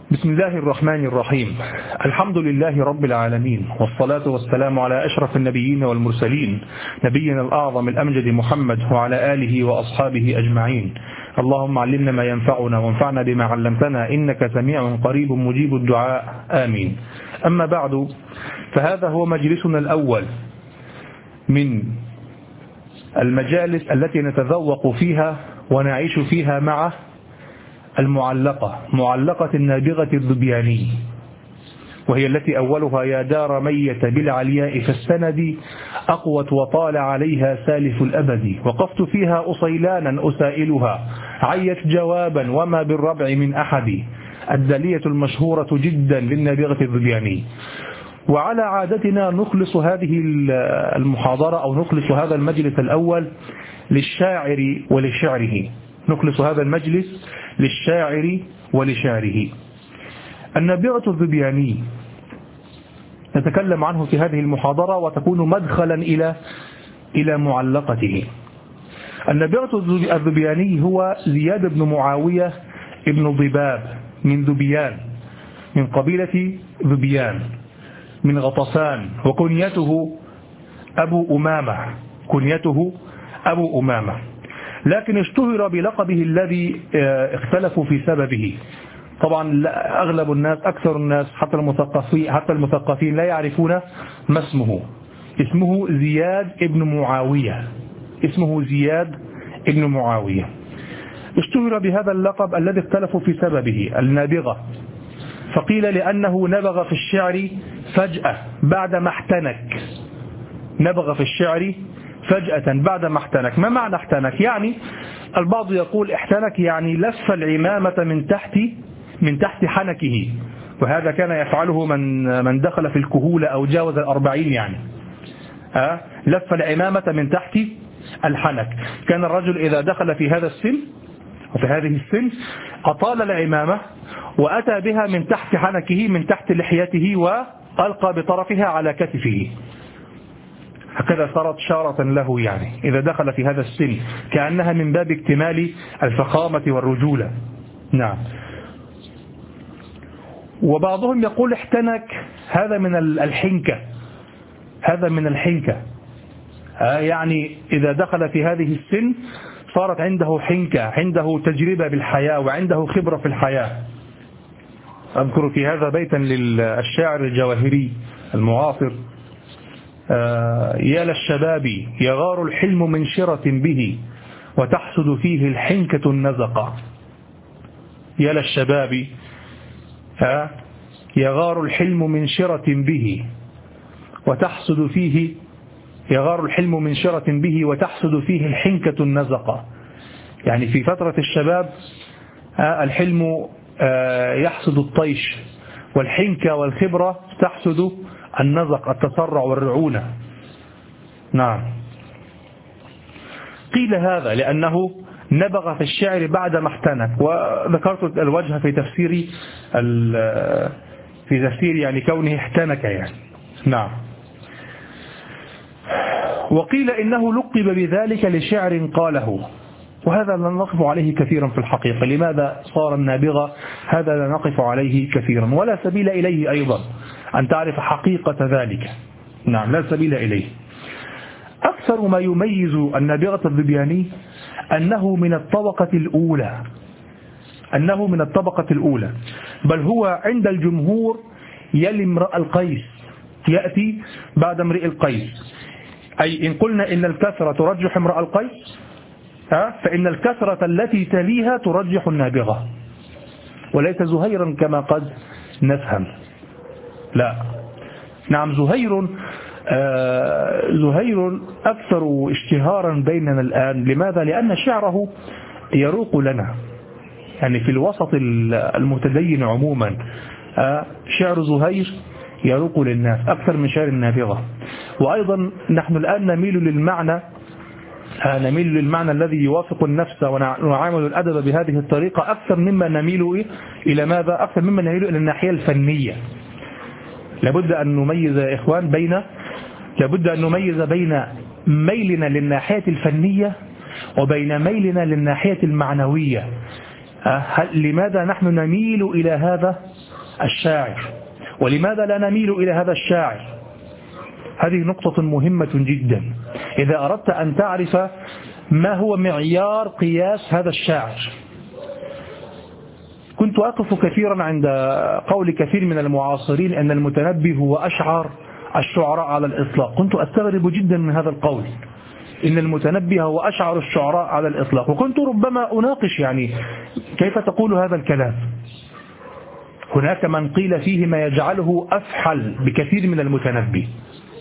بسم الله الرحمن الرحيم. الحمد لله رب العالمين، والصلاة والسلام على أشرف النبيين والمرسلين، نبينا الأعظم الأمجد محمد وعلى آله وأصحابه أجمعين. اللهم علمنا ما ينفعنا وانفعنا بما علمتنا، إنك سميع قريب مجيب الدعاء، آمين. أما بعد، فهذا هو مجلسنا الأول من المجالس التي نتذوق فيها ونعيش فيها مع معلقة النابغة الذبياني، وهي التي أولها: يا دار ميت بالعلياء فالسند أقوت وطال عليها سالف الأبد، وقفت فيها أصيلانا أسائلها عيت جوابا وما بالربع من أحد، الدلية المشهورة جدا للنابغة الذبياني. وعلى عادتنا نخلص هذه المحاضرة أو نخلص هذا المجلس الأول للشاعر ولشعره، نخلص هذا المجلس للشاعر ولشعره. النابغة الذبياني نتكلم عنه في هذه المحاضرة وتكون مدخلا إلى معلقته. النابغة الذبياني هو زياد بن معاوية ابن ضباب من ذبيان، من قبيلة ذبيان من غطسان، وكنيته أبو أمامة، لكن اشتهر بلقبه الذي اختلفوا في سببه. طبعا أغلب الناس، أكثر الناس، حتى المثقفين لا يعرفون ما اسمه زياد ابن معاوية. اشتهر بهذا اللقب الذي اختلفوا في سببه، النابغة. فقيل لأنه نبغ في الشعر فجأة بعدما احتنك، نبغ في الشعر فجأة بعدما احتنك. ما معنى احتنك؟ يعني البعض يقول احتنك يعني لف العمامة من تحت حنكه، وهذا كان يفعله من دخل في الكهولة أو جاوز 40 يعني. لف العمامة من تحت الحنك. كان الرجل إذا دخل في هذا السن وفي هذه السن أطال العمامة وأتى بها من تحت حنكه، من تحت لحيته، وألقى بطرفها على كتفه، هكذا صارت شارة له، يعني إذا دخل في هذا السن كأنها من باب اكتمال الفخامة والرجولة. نعم. وبعضهم يقول احتنك، هذا من الحنكة، يعني إذا دخل في هذه السن صارت عنده حنكة، عنده تجربة بالحياة وعنده خبرة في الحياة. أذكر في هذا بيتا للشاعر الجواهري المعاصر: يا للشباب يغار الحلم من شرة به، وتحسد فيه الحنكة النزقة. يا للشباب يغار الحلم من شرة به، وتحسد فيه الحنكة النزقة. يعني في فترة الشباب الحلم يحسد الطيش، والحنكة والخبرة تحسد النزق، التسرع والرعونة. نعم. قيل هذا لأنه نبغ في الشعر بعدما احتنك، وذكرت الوجه في تفسير يعني كونه احتنك يعني. نعم. وقيل إنه لقب بذلك لشعر قاله، وهذا لا نقف عليه كثيرا في الحقيقة. لماذا صار النابغة؟ هذا لا نقف عليه كثيرا، ولا سبيل إليه أيضا أن تعرف حقيقة ذلك. نعم، لا سبيل إليه. أكثر ما يميز النابغة الذبياني أنه من الطبقة الأولى، بل هو عند الجمهور يلي امرأ القيس، يأتي بعد امرئ القيس. أي إن قلنا إن الكثرة ترجح امرأ القيس، فإن الكثرة التي تليها ترجح النابغة، وليس زهيرا كما قد نفهم. لا، نعم، زهير أكثر اشتهارا بيننا الآن. لماذا؟ لأن شعره يروق لنا، يعني في الوسط المتدين عموما شعر زهير يروق للناس أكثر من شعر النابغة. وأيضا نحن الآن نميل للمعنى الذي يوافق النفس، ونعامل الأدب بهذه الطريقة أكثر مما نميل إلى ماذا؟ أكثر مما نميل إلى الناحية الفنية. لابد أن نميز يا إخوان بين ميلنا للناحية الفنية وبين ميلنا للناحية المعنوية. لماذا نحن نميل إلى هذا الشاعر ولماذا لا نميل إلى هذا الشاعر؟ هذه نقطة مهمة جدا إذا أردت أن تعرف ما هو معيار قياس هذا الشاعر. كنت أقف كثيرا عند قول كثير من المعاصرين أن المتنبي هو أشعر الشعراء على الإطلاق. كنت أستغرب جدا من هذا القول، إن المتنبي هو أشعر الشعراء على الإطلاق، وكنت ربما أناقش يعني كيف تقول هذا الكلام؟ هناك من قيل فيه ما يجعله أفحل بكثير من المتنبي.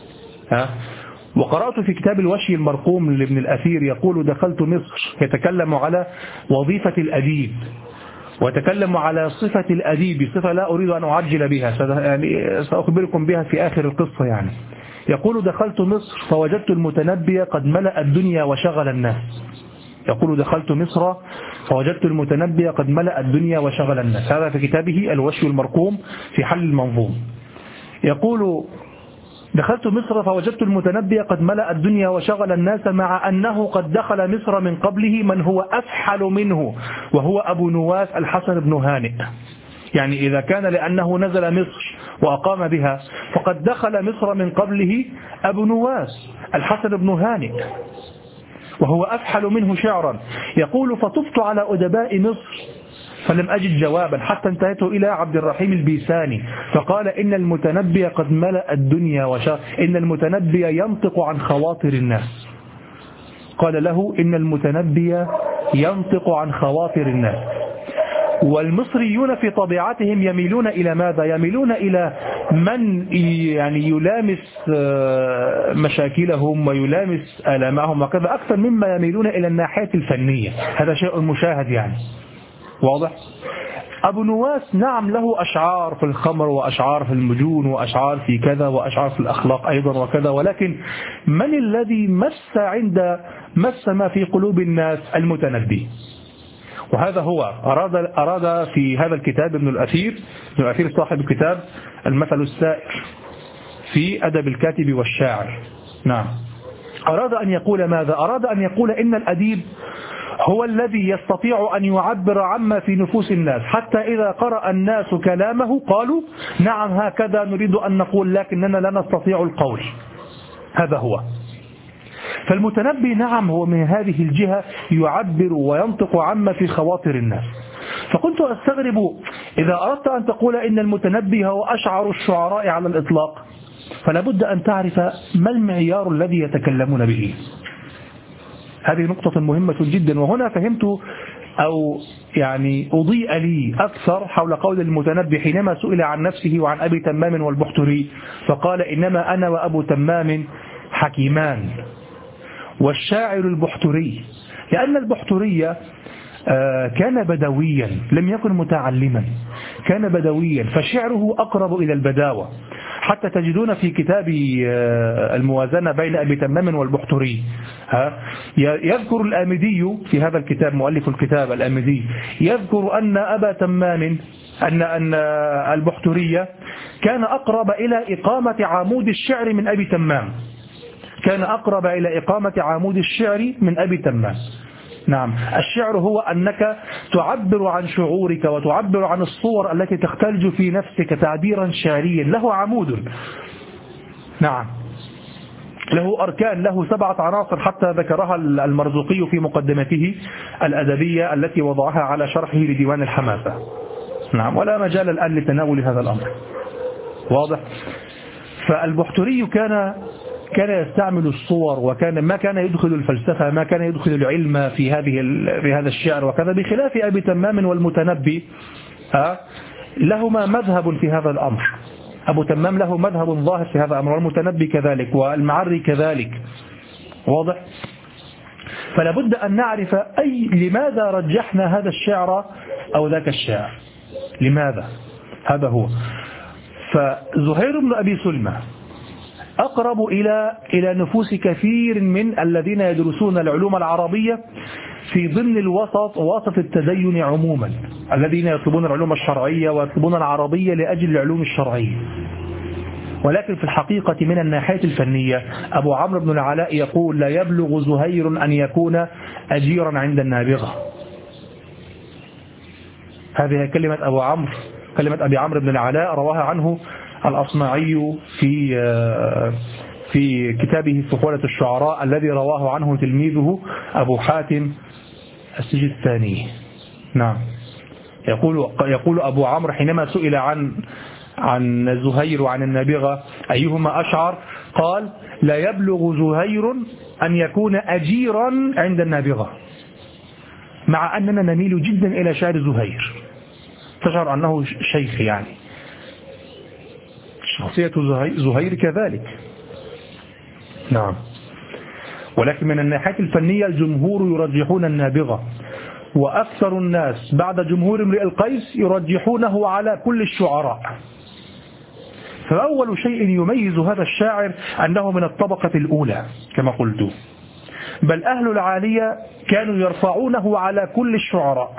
وقرأت في كتاب الوشي المرقوم لابن الأثير يقول: دخلت مصر، يتكلم على وظيفة الأديب وتكلم على صفة الأديب، صفة لا أريد أن أعجل بها، يعني سأخبركم بها في آخر القصة. يعني يقول: دخلت مصر فوجدت المتنبي قد ملأ الدنيا وشغل الناس. يقول: دخلت مصر فوجدت المتنبي قد ملأ الدنيا وشغل الناس. هذا في كتابه الوشي المرقوم في حل المنظوم. يقول: دخلت مصر فوجدت المتنبي قد ملأ الدنيا وشغل الناس، مع أنه قد دخل مصر من قبله من هو أفحل منه، وهو أبو نواس الحسن بن هانئ. يعني إذا كان لأنه نزل مصر وأقام بها، فقد دخل مصر من قبله أبو نواس الحسن بن هانئ، وهو أفحل منه شعرا. يقول: فطفت على أدباء مصر فلم أجد جوابا، حتى انتهيت إلى عبد الرحيم البيساني فقال: إن المتنبي قد ملأ الدنيا إن المتنبي ينطق عن خواطر الناس. قال له: إن المتنبي ينطق عن خواطر الناس. والمصريون في طبيعتهم يميلون إلى ماذا؟ يميلون إلى من يعني يلامس مشاكلهم ويلامس آلامهم وكذا، أكثر مما يميلون إلى الناحية الفنية. هذا شيء مشاهد يعني، واضح؟ أبو نواس نعم له أشعار في الخمر وأشعار في المجون وأشعار في كذا وأشعار في الأخلاق أيضا وكذا، ولكن من الذي مس ما في قلوب الناس؟ المتنبي. وهذا هو أراد في هذا الكتاب ابن الأثير صاحب الكتاب المثل السائر في أدب الكاتب والشاعر، نعم، أراد أن يقول ماذا؟ أراد أن يقول إن الأديب هو الذي يستطيع أن يعبر عما في نفوس الناس، حتى إذا قرأ الناس كلامه قالوا: نعم هكذا نريد أن نقول، لكننا لا نستطيع القول. هذا هو. فالمتنبي نعم هو من هذه الجهة يعبر وينطق عما في خواطر الناس. فكنت أستغرب إذا أردت أن تقول إن المتنبي هو أشعر الشعراء على الإطلاق، فلا بد أن تعرف ما المعيار الذي يتكلمون به. هذه نقطة مهمة جدا. وهنا فهمت أو يعني أضيء لي أكثر حول قول المتنبي حينما سئل عن نفسه وعن أبي تمام والبحتري، فقال: إنما أنا وأبو تمام حكيمان والشاعر البحتري، لأن البحتري كان بدويا لم يكن متعلما، كان بدويا فشعره أقرب إلى البداوة، حتى تجدون في كتاب الموازنة بين أبي تمام والبحتري يذكر الآمدي في هذا الكتاب، مؤلف الكتاب الآمدي، يذكر أن أبا تمام أن البحتري كان أقرب إلى إقامة عمود الشعر من أبي تمام، كان أقرب إلى إقامة عمود الشعر من أبي تمام. نعم، الشعر هو أنك تعبر عن شعورك وتعبر عن الصور التي تختلج في نفسك تعبيرا شعريا، له عمود، نعم، له أركان، له 7 عناصر حتى ذكرها المرزوقي في مقدمته الأدبية التي وضعها على شرحه لديوان الحماسة. نعم، ولا مجال الآن لتناول هذا الأمر، واضح؟ فالبحتري كان يستعمل الصور، وكان ما كان يدخل الفلسفة، ما كان يدخل العلم في هذا الشعر وكذا، بخلاف أبي تمام والمتنبي لهما مذهب في هذا الأمر. أبو تمام له مذهب ظاهر في هذا الأمر، والمتنبي كذلك، والمعري كذلك، واضح؟ فلا بد أن نعرف لماذا رجحنا هذا الشعر أو ذاك الشعر، لماذا؟ هذا هو. فزهير بن أبي سلمى أقرب إلى نفوس كثير من الذين يدرسون العلوم العربية في ضمن وسط التدين عموما، الذين يطلبون العلوم الشرعية ويطلبون العربية لأجل العلوم الشرعية. ولكن في الحقيقة من الناحية الفنية أبو عمرو بن العلاء يقول: لا يبلغ زهير أن يكون أجيرا عند النابغة. هذه كلمة أبو عمرو، كلمة أبي عمرو بن العلاء، رواها عنه الأصمعي في كتابه فحولة الشعراء الذي رواه عنه تلميذه أبو حاتم السجستاني. نعم. يقول أبو عمرو حينما سئل عن زهير وعن النابغة أيهما أشعر، قال: لا يبلغ زهير أن يكون أجيرا عند النابغة، مع أننا نميل جدا إلى شعر زهير، تشعر أنه شيخ، يعني شخصية زهير كذلك. نعم. ولكن من الناحية الفنية الجمهور يرجحون النابغة، وأكثر الناس بعد جمهور امرئ القيس يرجحونه على كل الشعراء. فأول شيء يميز هذا الشاعر أنه من الطبقة الأولى كما قلت، بل أهل العالية كانوا يرفعونه على كل الشعراء،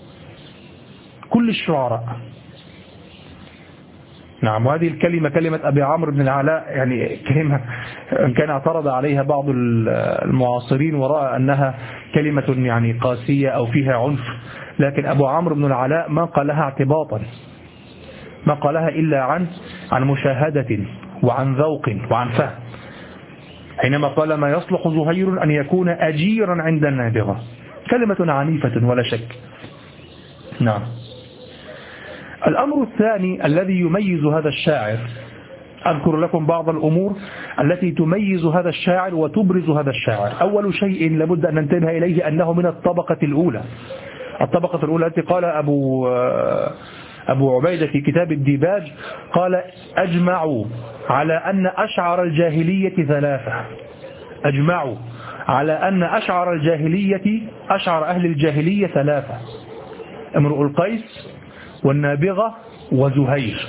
كل الشعراء. نعم. وهذه الكلمة كلمة أبي عمرو بن العلاء يعني كلمة كان اعترض عليها بعض المعاصرين ورأى أنها كلمة يعني قاسية أو فيها عنف، لكن أبو عمرو بن العلاء ما قالها اعتباطا، ما قالها إلا عن مشاهدة وعن ذوق وعن فهم، حينما قال: ما يصلح زهير أن يكون أجيرا عند النابغة. كلمة عنيفة ولا شك. نعم. الأمر الثاني الذي يميز هذا الشاعر، أذكر لكم بعض الأمور التي تميز هذا الشاعر وتبرز هذا الشاعر. أول شيء لابد أن ننتبه إليه أنه من الطبقة الأولى، الطبقة الأولى التي قال أبو عبيدة في كتاب الديباج، قال: أجمعوا على أن أشعر الجاهلية ثلاثة، أجمعوا على أن أشعر الجاهلية، أشعر أهل الجاهلية ثلاثة: امرؤ القيس والنابغة وزهير.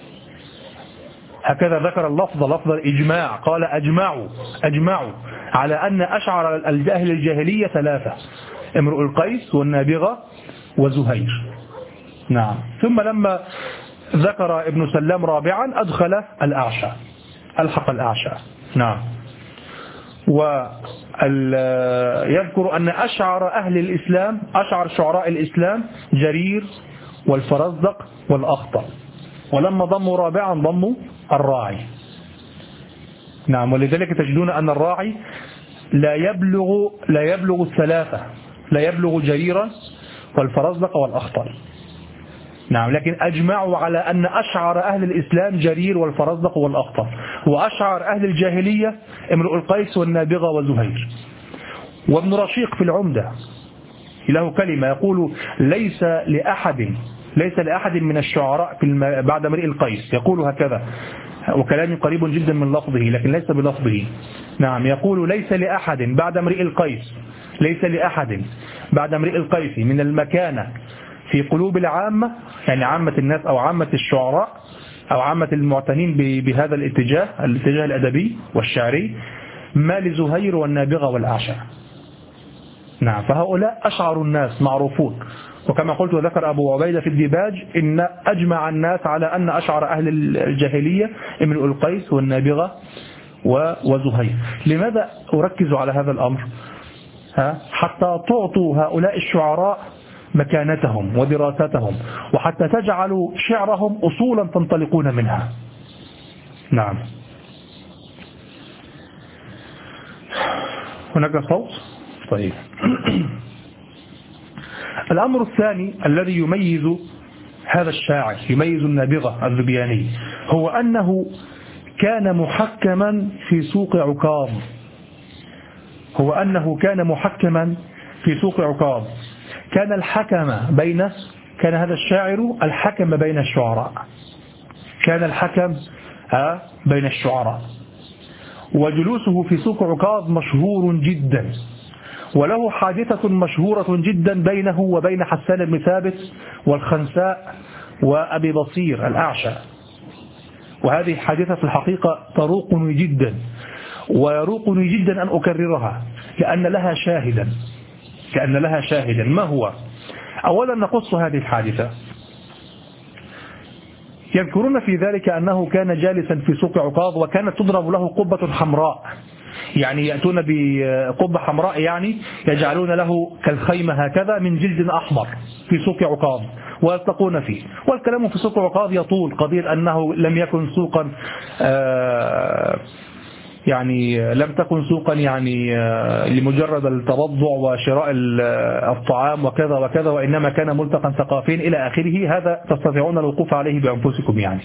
هكذا ذكر اللفظ، لفظ الإجماع، قال: أجمعوا على أن أشعر أهل الجاهلية ثلاثة: امرؤ القيس والنابغة وزهير. نعم. ثم لما ذكر ابن سلام رابعا أدخل الأعشى، ألحق الأعشى. نعم. ويذكر أن أشعر أهل الإسلام، أشعر شعراء الإسلام جرير والفرزدق والأخطل، ولما ضموا رابعا ضموا الراعي. نعم. ولذلك تجدون أن الراعي لا يبلغ الثلاثة، لا يبلغ جريرا والفرزدق والأخطل. نعم. لكن أجمعوا على أن أشعر أهل الإسلام جرير والفرزدق والأخطل، وأشعر أهل الجاهلية امرؤ القيس والنابغة وزهير. وابن رشيق في العمدة له كلمة يقول: ليس لأحد من الشعراء بعد امرئ القيس، يقول هكذا، وكلامي قريب جدا من لفظه لكن ليس بلفظه. نعم. يقول: ليس لأحد بعد امرئ القيس، ليس لأحد بعد امرئ القيس من المكانة في قلوب العامة، يعني عامة الناس أو عامة الشعراء أو عامة المعتنين بهذا الاتجاه الأدبي والشعري، ما لزهير والنابغة والأعشى. نعم. فهؤلاء أشعر الناس معروفون. وكما قلت وذكر أبو عبيدة في الديباج إن أجمع الناس على أن أشعر أهل الجاهلية امرؤ القيس والنابغة وزهير. لماذا أركز على هذا الأمر؟ حتى تعطوا هؤلاء الشعراء مكانتهم ودراستهم، وحتى تجعلوا شعرهم أصولا تنطلقون منها. نعم. هناك صوت؟ طيب. الأمر الثاني الذي يميز هذا الشاعر، يميز النابغة الذبياني، هو أنه كان محكما في سوق عكاظ، هو أنه كان محكما في سوق عكاظ. كان هذا الشاعر الحكم بين الشعراء، كان الحكم بين الشعراء. وجلوسه في سوق عكاظ مشهور جدا، وله حادثة مشهورة جدا بينه وبين حسان بن ثابت والخنساء وأبي بصير الأعشى. وهذه حادثة في الحقيقة تروقني جدا، ويروقني جدا أن أكررها لأن لها شاهدا. ما هو؟ أولا نقص هذه الحادثة. يذكرون في ذلك أنه كان جالسا في سوق عكاظ، وكانت تضرب له قبة حمراء يعني يأتون بقبة حمراء يعني يجعلون له كالخيمة هكذا من جلد أحمر في سوق عكاظ ويلتقون فيه. والكلام في سوق عكاظ يطول، قضية أنه لم يكن سوقا يعني لم تكن سوقا يعني لمجرد التبضع وشراء الطعام وكذا وكذا، وإنما كان ملتقا ثقافيا إلى آخره. هذا تستطيعون الوقوف عليه بأنفسكم يعني.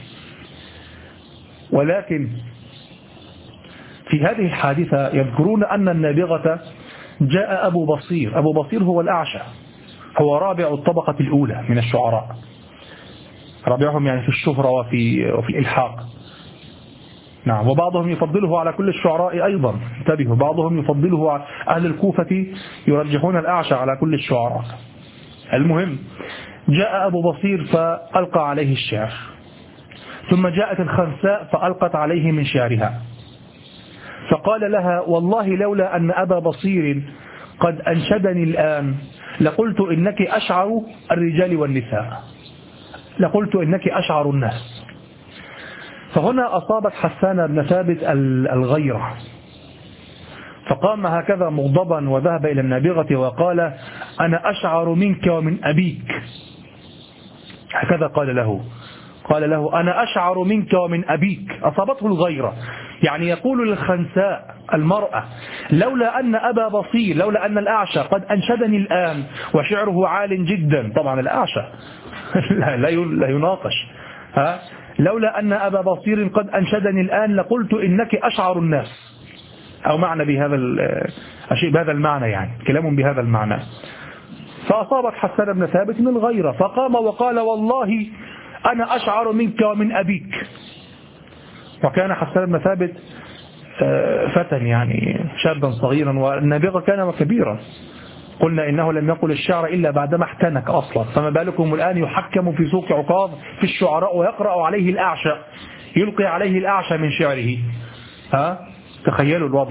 ولكن في هذه الحادثة يذكرون أن النابغة جاء أبو بصير. أبو بصير هو الأعشى، هو رابع الطبقة الأولى من الشعراء، رابعهم يعني في الشهرة وفي الإلحاق. نعم. وبعضهم يفضله على كل الشعراء أيضا، انتبهوا، بعضهم يفضله على أهل الكوفة، يرجحون الأعشى على كل الشعراء. المهم جاء أبو بصير فألقى عليه الشعر، ثم جاءت الخنساء فألقت عليه من شعرها، فقال لها: والله لولا أن أبا بصير قد أنشدني الآن لقلت إنك أشعر الرجال والنساء، لقلت إنك أشعر الناس. فهنا أصابت حسان بن ثابت الغيرة، فقام هكذا مغضبا وذهب إلى النابغة وقال: أنا أشعر منك ومن أبيك. هكذا قال له أنا أشعر منك ومن أبيك. أصابته الغيرة، يعني يقول للخنساء المرأة: لولا أن أبا بصير، لولا أن الأعشى قد أنشدني الآن وشعره عال جدا، طبعا الأعشى لا يناقش، لولا أن أبا بصير قد أنشدني الآن لقلت إنك أشعر الناس، أو معنى بهذا المعنى، يعني كلام بهذا المعنى. فأصابت حسان بن ثابت من الغيرة، فقام وقال: والله أنا أشعر منك ومن أبيك. وكان حسان بن ثابت فتى يعني شابا صغيرا، والنابغة كان كبيرا، قلنا إنه لم يقل الشعر إلا بعدما احتنك أصلا، فما بالكم الآن يحكم في سوق عكاظ في الشعراء ويقرأ عليه الأعشى، يلقي عليه الأعشى من شعره. تخيلوا الوضع.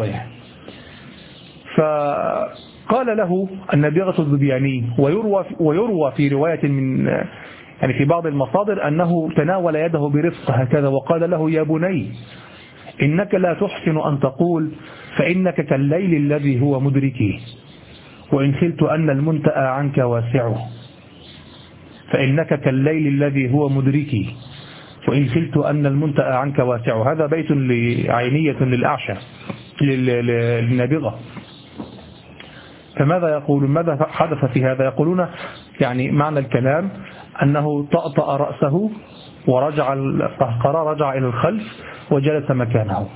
فقال له النابغة الذبياني، ويروى في رواية من يعني في بعض المصادر أنه تناول يده برفق هكذا وقال له: يا بني إنك لا تحسن أن تقول فإنك كالليل الذي هو مدركي، وإن خلت أن المنتأى عنك واسعه. فإنك كالليل الذي هو مدركي وإن خلت أن المنتأى عنك واسعه. هذا بيت عينية للأعشى للنابغة. فماذا يقولون؟ ماذا حدث في هذا؟ يقولون يعني معنى الكلام أنه طأطأ رأسه ورجع القهقرى، رجع إلى الخلف وجلس مكانه.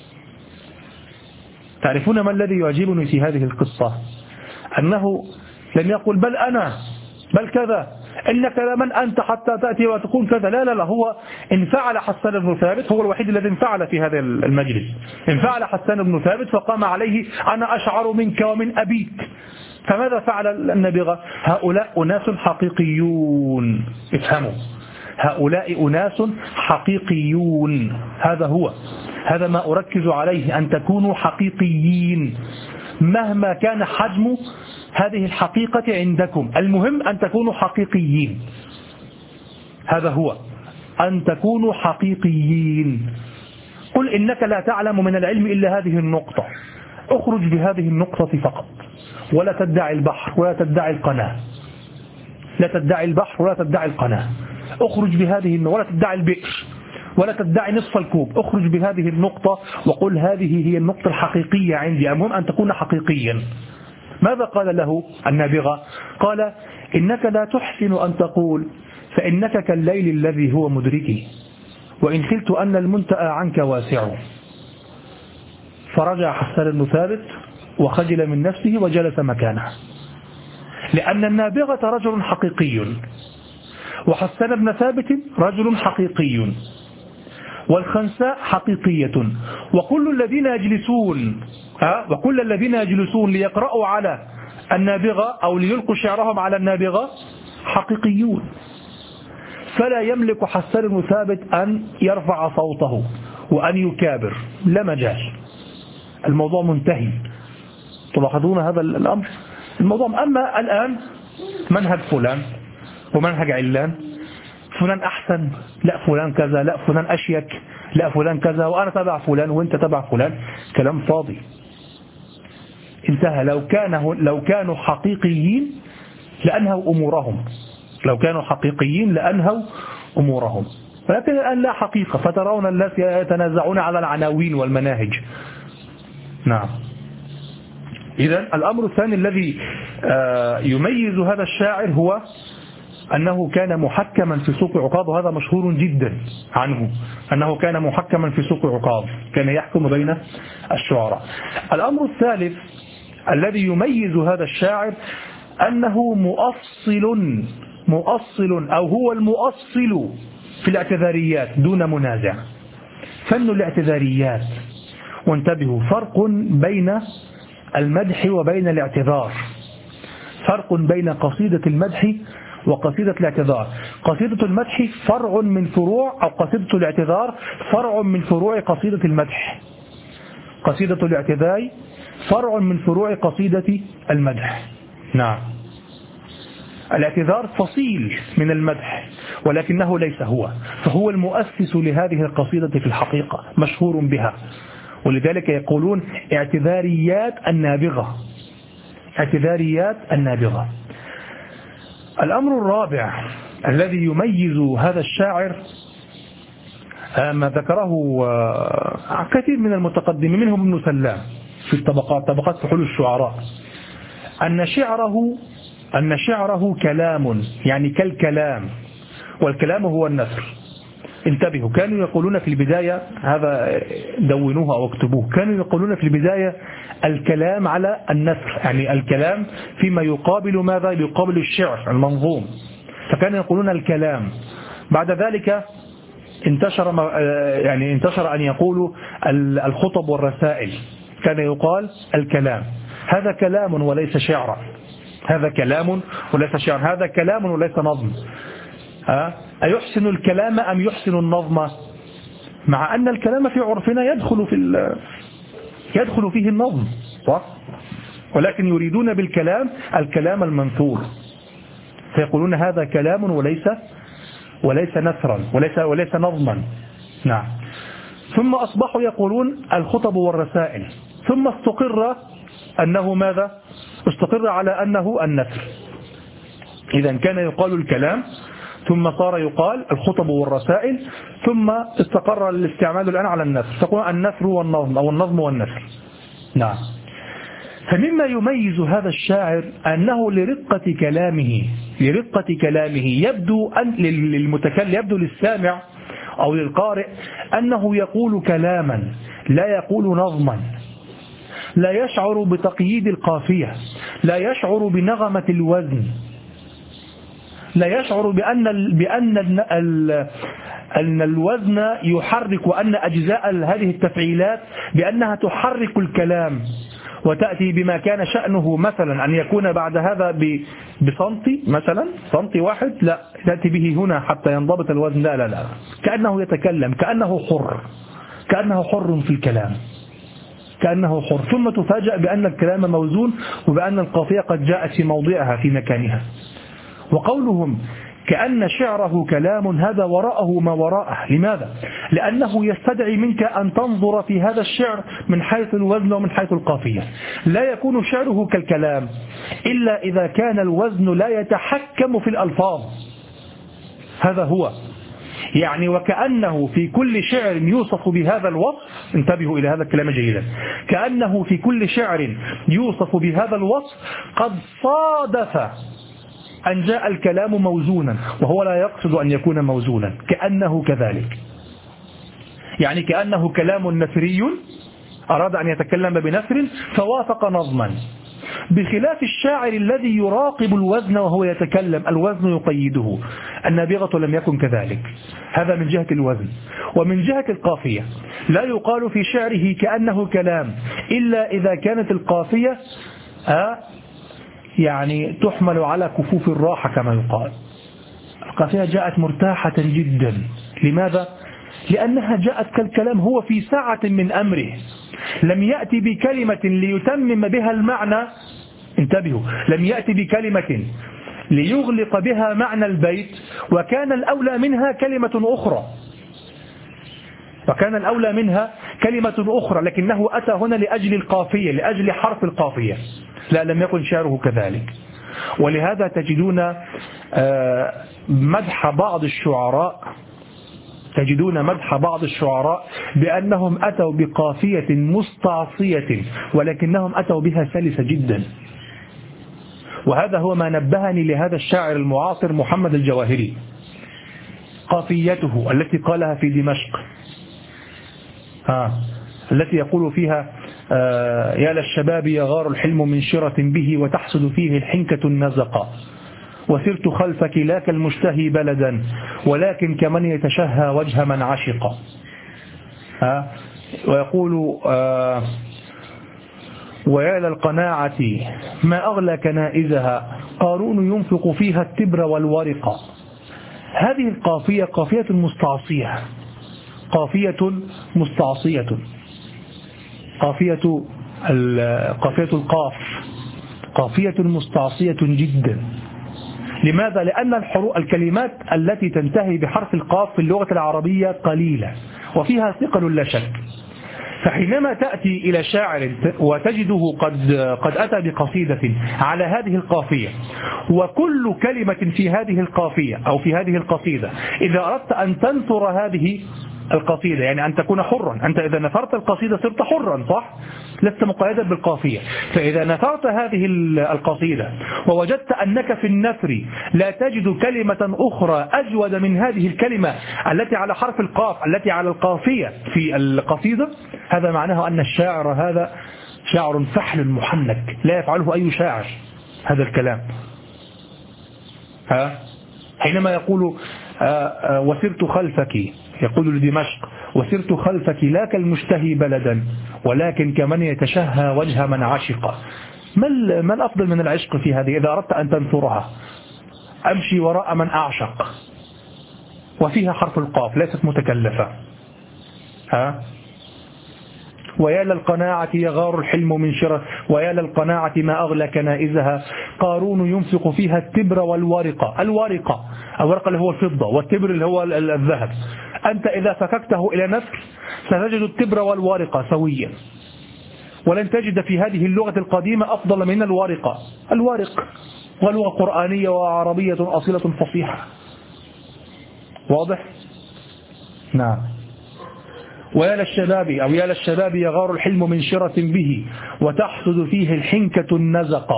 تعرفون ما الذي يعجبني في هذه القصة؟ أنه لم يقل بل أنا بل كذا، إنك لمن أنت حتى تأتي وتكون كذا، لا، هو انفعل حسان بن ثابت، هو الوحيد الذي انفعل في هذا المجلس. انفعل حسان بن ثابت فقام عليه: أنا أشعر منك ومن أبيك. فماذا فعل النابغة؟ هؤلاء أناس حقيقيون، افهموا، هؤلاء أناس حقيقيون. هذا ما أركز عليه، أن تكونوا حقيقيين مهما كان حجم هذه الحقيقة عندكم، المهم أن تكونوا حقيقيين. هذا هو، أن تكونوا حقيقيين. قل إنك لا تعلم من العلم إلا هذه النقطة، اخرج بهذه النقطة فقط، ولا تدعي البحر ولا تدعي القناة، لا تدعي البحر ولا تدعي القناة، اخرج بهذه، ولا تدعي البئر ولا تدعي نصف الكوب، اخرج بهذه النقطة وقل هذه هي النقطة الحقيقية عندي، المهم أن تكون حقيقيا. ماذا قال له النابغة؟ قال: إنك لا تحسن أن تقول فإنك كالليل الذي هو مدركي وإن خلت أن المنتأى عنك واسع. فرجع حسان بن ثابت وخجل من نفسه وجلس مكانه، لأن النابغة رجل حقيقي وحسان بن ثابت رجل حقيقي والخنساء حقيقية، وكل الذين يجلسون ليقرأوا على النابغة أو ليلقوا شعرهم على النابغة حقيقيون. فلا يملك حسان بن ثابت أن يرفع صوته وأن يكابر، لا مجال، الموضوع منتهي. تلاحظون هذا الأمر؟ الموضوع. أما الآن منهج فلان ومنهج علان، فلان أحسن، لا فلان كذا، لا فلان أشيك، لا فلان كذا، وأنا تبع فلان وأنت تبع فلان، كلام فاضي. انتهى. لو كانوا حقيقيين لأنهوا أمورهم، لو كانوا حقيقيين لأنهوا أمورهم، ولكن الآن لا حقيقة، فترون الناس يتنازعون على العناوين والمناهج. نعم. إذن الأمر الثاني الذي يميز هذا الشاعر هو أنه كان محكما في سوق عكاظ، وهذا مشهور جدا عنه أنه كان محكما في سوق عكاظ، كان يحكم بين الشعراء. الأمر الثالث الذي يميز هذا الشاعر أنه مؤصل أو هو المؤصل في الاعتذاريات دون منازع. فن الاعتذاريات، وانتبهوا، فرق بين المدح وبين الاعتذار، فرق بين قصيدة المدح وقصيدة الاعتذار. قصيدة المدح فرع من فروع، أو قصيدة الاعتذار فرع من فروع قصيدة المدح. قصيدة الاعتذار فرع من فروع قصيدة المدح. نعم. الاعتذار فصيل من المدح ولكنه ليس هو، فهو المؤسس لهذه القصيدة في الحقيقة، مشهور بها، ولذلك يقولون اعتذاريات النابغة، اعتذاريات النابغة. الأمر الرابع الذي يميز هذا الشاعر ما ذكره كثير من المتقدمين منهم ابن سلام في طبقات فحول الشعراء، أن شعره كلام، يعني كالكلام، والكلام هو النثر. انتبهوا، كانوا يقولون في البداية، هذا دونوه أو اكتبوه، كانوا يقولون في البداية الكلام على النثر، يعني الكلام فيما يقابل ماذا؟ يقابل الشعر المنظوم، فكانوا يقولون الكلام. بعد ذلك انتشر أن يقولوا الخطب والرسائل، كان يقال الكلام. هذا كلام وليس شعرا، هذا كلام وليس شعرا، هذا كلام وليس نظم. أيحسن الكلام أم يحسن النظم؟ مع أن الكلام في عرفنا يدخل فيه النظم، صح؟ ولكن يريدون بالكلام الكلام المنثور، فيقولون هذا كلام وليس نثرا، وليس نظما. نعم. ثم أصبحوا يقولون الخطب والرسائل، ثم استقر أنه ماذا؟ استقر على أنه النثر. إذا كان يقال الكلام، ثم صار يقال الخطب والرسائل، ثم استقر الاستعمال الآن على النثر، تقول النثر والنظم أو النظم والنثر. نعم. فمما يميز هذا الشاعر أنه لرقة كلامه يبدو أن للمتكلم، يبدو للسامع أو للقارئ أنه يقول كلاما لا يقول نظما، لا يشعر بتقييد القافية، لا يشعر بنغمة الوزن، لا يشعر أن الوزن يحرك، وأن أجزاء هذه التفعيلات بأنها تحرك الكلام، وتأتي بما كان شأنه مثلا أن يكون بعد هذا بسنتي مثلا، سنتي واحد، لا تأتي به هنا حتى ينضبط الوزن، لا، كأنه يتكلم، كأنه حر في الكلام، كأنه حر. ثم تفاجأ بأن الكلام موزون، وبأن القافية قد جاءت في موضعها في مكانها. وقولهم كأن شعره كلام، هذا وراءه ما وراءه. لماذا؟ لأنه يستدعي منك أن تنظر في هذا الشعر من حيث الوزن ومن حيث القافية. لا يكون شعره كالكلام إلا إذا كان الوزن لا يتحكم في الألفاظ. هذا هو، يعني وكأنه في كل شعر يوصف بهذا الوصف، انتبهوا إلى هذا الكلام جيدا، كأنه في كل شعر يوصف بهذا الوصف قد صادف أن جاء الكلام موزونا، وهو لا يقصد أن يكون موزونا، كأنه كذلك، يعني كأنه كلام نثري أراد أن يتكلم بنثر فوافق نظما، بخلاف الشاعر الذي يراقب الوزن وهو يتكلم، الوزن يقيده. النابغة لم يكن كذلك، هذا من جهة الوزن. ومن جهة القافية لا يقال في شعره كأنه كلام إلا إذا كانت القافية يعني تحمل على كفوف الراحة كما يقال. القافية جاءت مرتاحة جدا. لماذا؟ لأنها جاءت كالكلام، هو في ساعة من أمره، لم يأتي بكلمة ليتمم بها المعنى، انتبهوا، لم يأتي بكلمة ليغلق بها معنى البيت، وكان الأولى منها كلمة أخرى، وكان الأولى منها كلمة أخرى، لكنه أتى هنا لأجل القافية، لأجل حرف القافية. لا، لم يكن شعره كذلك. ولهذا تجدون مدح بعض الشعراء بأنهم أتوا بقافية مستعصية، ولكنهم أتوا بها سلسة جدا. وهذا هو ما نبهني لهذا الشاعر المعاصر محمد الجواهري، قافيته التي قالها في دمشق، التي يقول فيها: يا للشباب يغار الحلم من شرة به، وتحسد فيه الحنكة النزقة، وسرت خلفك لا كالمشتهي بلدا، ولكن كمن يتشهى وجه من عشق. ويقول: ويا للقناعة ما أغلى كنائزها، قارون ينفق فيها التبر والورق. هذه القافية قافية مستعصية، قافية القاف قافية مستعصية جدا. لماذا؟ لأن الكلمات التي تنتهي بحرف القاف في اللغة العربية قليلة وفيها ثقل لا شك. فحينما تأتي إلى شاعر وتجده قد أتى بقصيدة على هذه القافية، وكل كلمة في هذه القافية أو في هذه القصيدة إذا أردت أن تنثر هذه القصيدة، يعني أن تكون حرا، أنت إذا نثرت القصيدة صرت حرا، صح؟ لست مقيدا بالقافية. فإذا نثرت هذه القصيدة ووجدت أنك في النثر لا تجد كلمة أخرى أجود من هذه الكلمة التي على حرف القاف التي على القافية في القصيدة، هذا معناه أن الشاعر هذا شاعر فحل محنك، لا يفعله أي شاعر هذا الكلام. حينما يقول: وسرت خلفك، يقول لدمشق: وسرت خلفك لا كالمشتهي بلدا، ولكن كمن يتشهى وجه من عشق. ما الأفضل من العشق في هذه؟ إذا أردت أن تنثرها: أمشي وراء من أعشق، وفيها حرف القاف ليست متكلفة. ويا للقناعة يغار الحلم من شرة، ويا للقناعة ما أغلى كنائزها، قارون ينفق فيها التبر والورقة. الورقة اللي هو الفضة، والتبر اللي هو الذهب. أنت إذا فككته إلى نثر ستجد التبر والورقة سويا، ولن تجد في هذه اللغة القديمة أفضل من الورقة. الورق ولغة قرآنية وعربية أصيلة فصيحة. واضح؟ نعم. ويا للشباب أو يا للشباب يغار الحلم من شرة به، وتحصد فيه الحنكة النزق.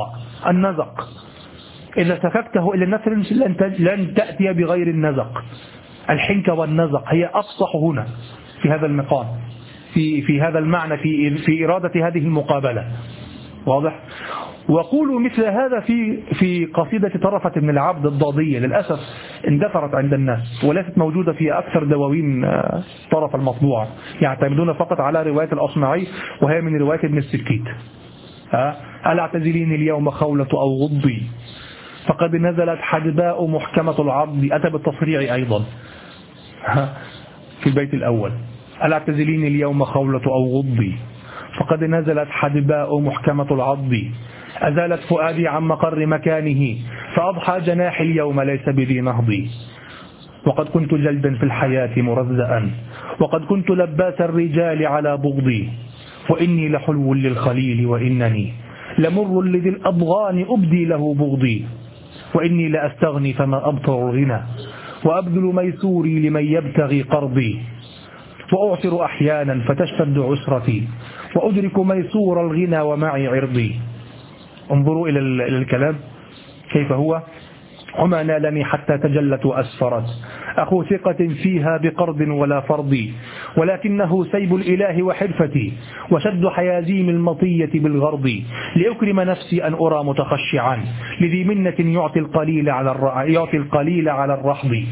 إذا سفكته إلى النثر لن تأتي بغير النزق. الحنكة والنزق هي أفصح هنا في هذا المقام، في هذا المعنى، في إرادة هذه المقابلة. واضح؟ وقولوا مثل هذا في قصيدة طرفة بن العبد الضادية، للأسف اندثرت عند الناس وليست موجودة في أكثر دواوين طرف المطبوعة، يعتمدون فقط على رواية الأصمعي وهي من رواية ابن السكيت. ألا اعتزليني اليوم خولة أو غضي، فقد نزلت حدباء محكمة العض. أتى بالتصريع أيضا في البيت الأول: ألا اعتزليني اليوم خولة أو غضي، فقد نزلت حدباء محكمة العض، أزالت فؤادي عن مقر مكانه، فأضحى جناحي اليوم ليس بذي نهضي. وقد كنت جلدا في الحياة مرزأ، وقد كنت لباس الرجال على بغضي، وإني لحلو للخليل، وإنني لمر لذي الأضغان أبدي له بغضي، وإني لأستغني فما أبطر الغنى، وأبذل ميسوري لمن يبتغي قرضي، وأعسر أحيانا فتشتد عسرتي، وأدرك ميسور الغنى ومعي عرضي. انظروا إلى الكلام كيف هو: وما نالني حتى تجلت وأسفرت، أخو ثقة فيها بقرض ولا فرض، ولكنه سيب الإله وحرفتي، وشد حيازيم المطية بالغرض، لأكرم نفسي أن أرى متخشعا، لذي منة يعطي القليل على الرحض.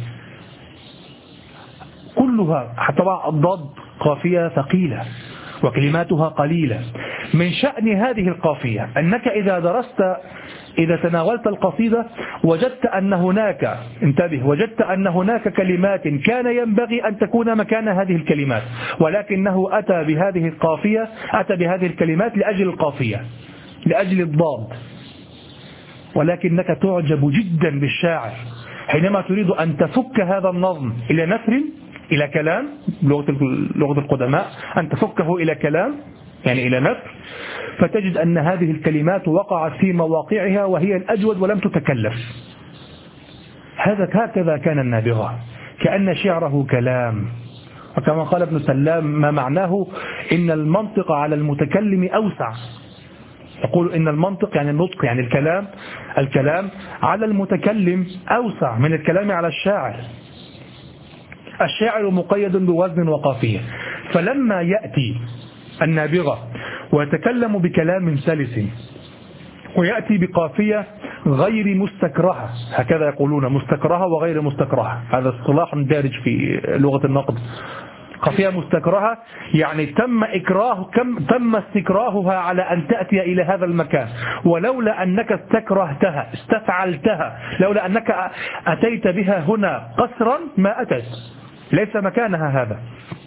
كلها حتى الضاد قافية ثقيلة وكلماتها قليلة. من شأن هذه القافية أنك إذا تناولت القصيدة وجدت أن هناك، انتبه، وجدت أن هناك كلمات كان ينبغي أن تكون مكان هذه الكلمات، ولكنه أتى بهذه القافية، أتى بهذه الكلمات لأجل القافية، لأجل الضاد. ولكنك تعجب جدا بالشاعر حينما تريد أن تفك هذا النظم إلى نثر إلى كلام، لغة القدماء أن تفكه إلى كلام يعني إلى نثر، فتجد أن هذه الكلمات وقعت في مواقعها وهي الأجود ولم تتكلف. هكذا كان النابغة، كأن شعره كلام. وكما قال ابن سلام ما معناه إن المنطق على المتكلم أوسع. يقول إن المنطق يعني النطق يعني الكلام على المتكلم أوسع من الكلام على الشاعر. الشاعر مقيد بوزن وقافية، فلما يأتي النابغة ويتكلم بكلام سلس ويأتي بقافية غير مستكرهة، هكذا يقولون مستكرهة وغير مستكرهة، هذا اصطلاح دارج في لغة النقد. قافية مستكرهة يعني تم استكراهها على أن تأتي إلى هذا المكان، ولولا أنك استكرهتها استفعلتها، لولا أنك أتيت بها هنا قسرا ما أتت، ليس مكانها هذا.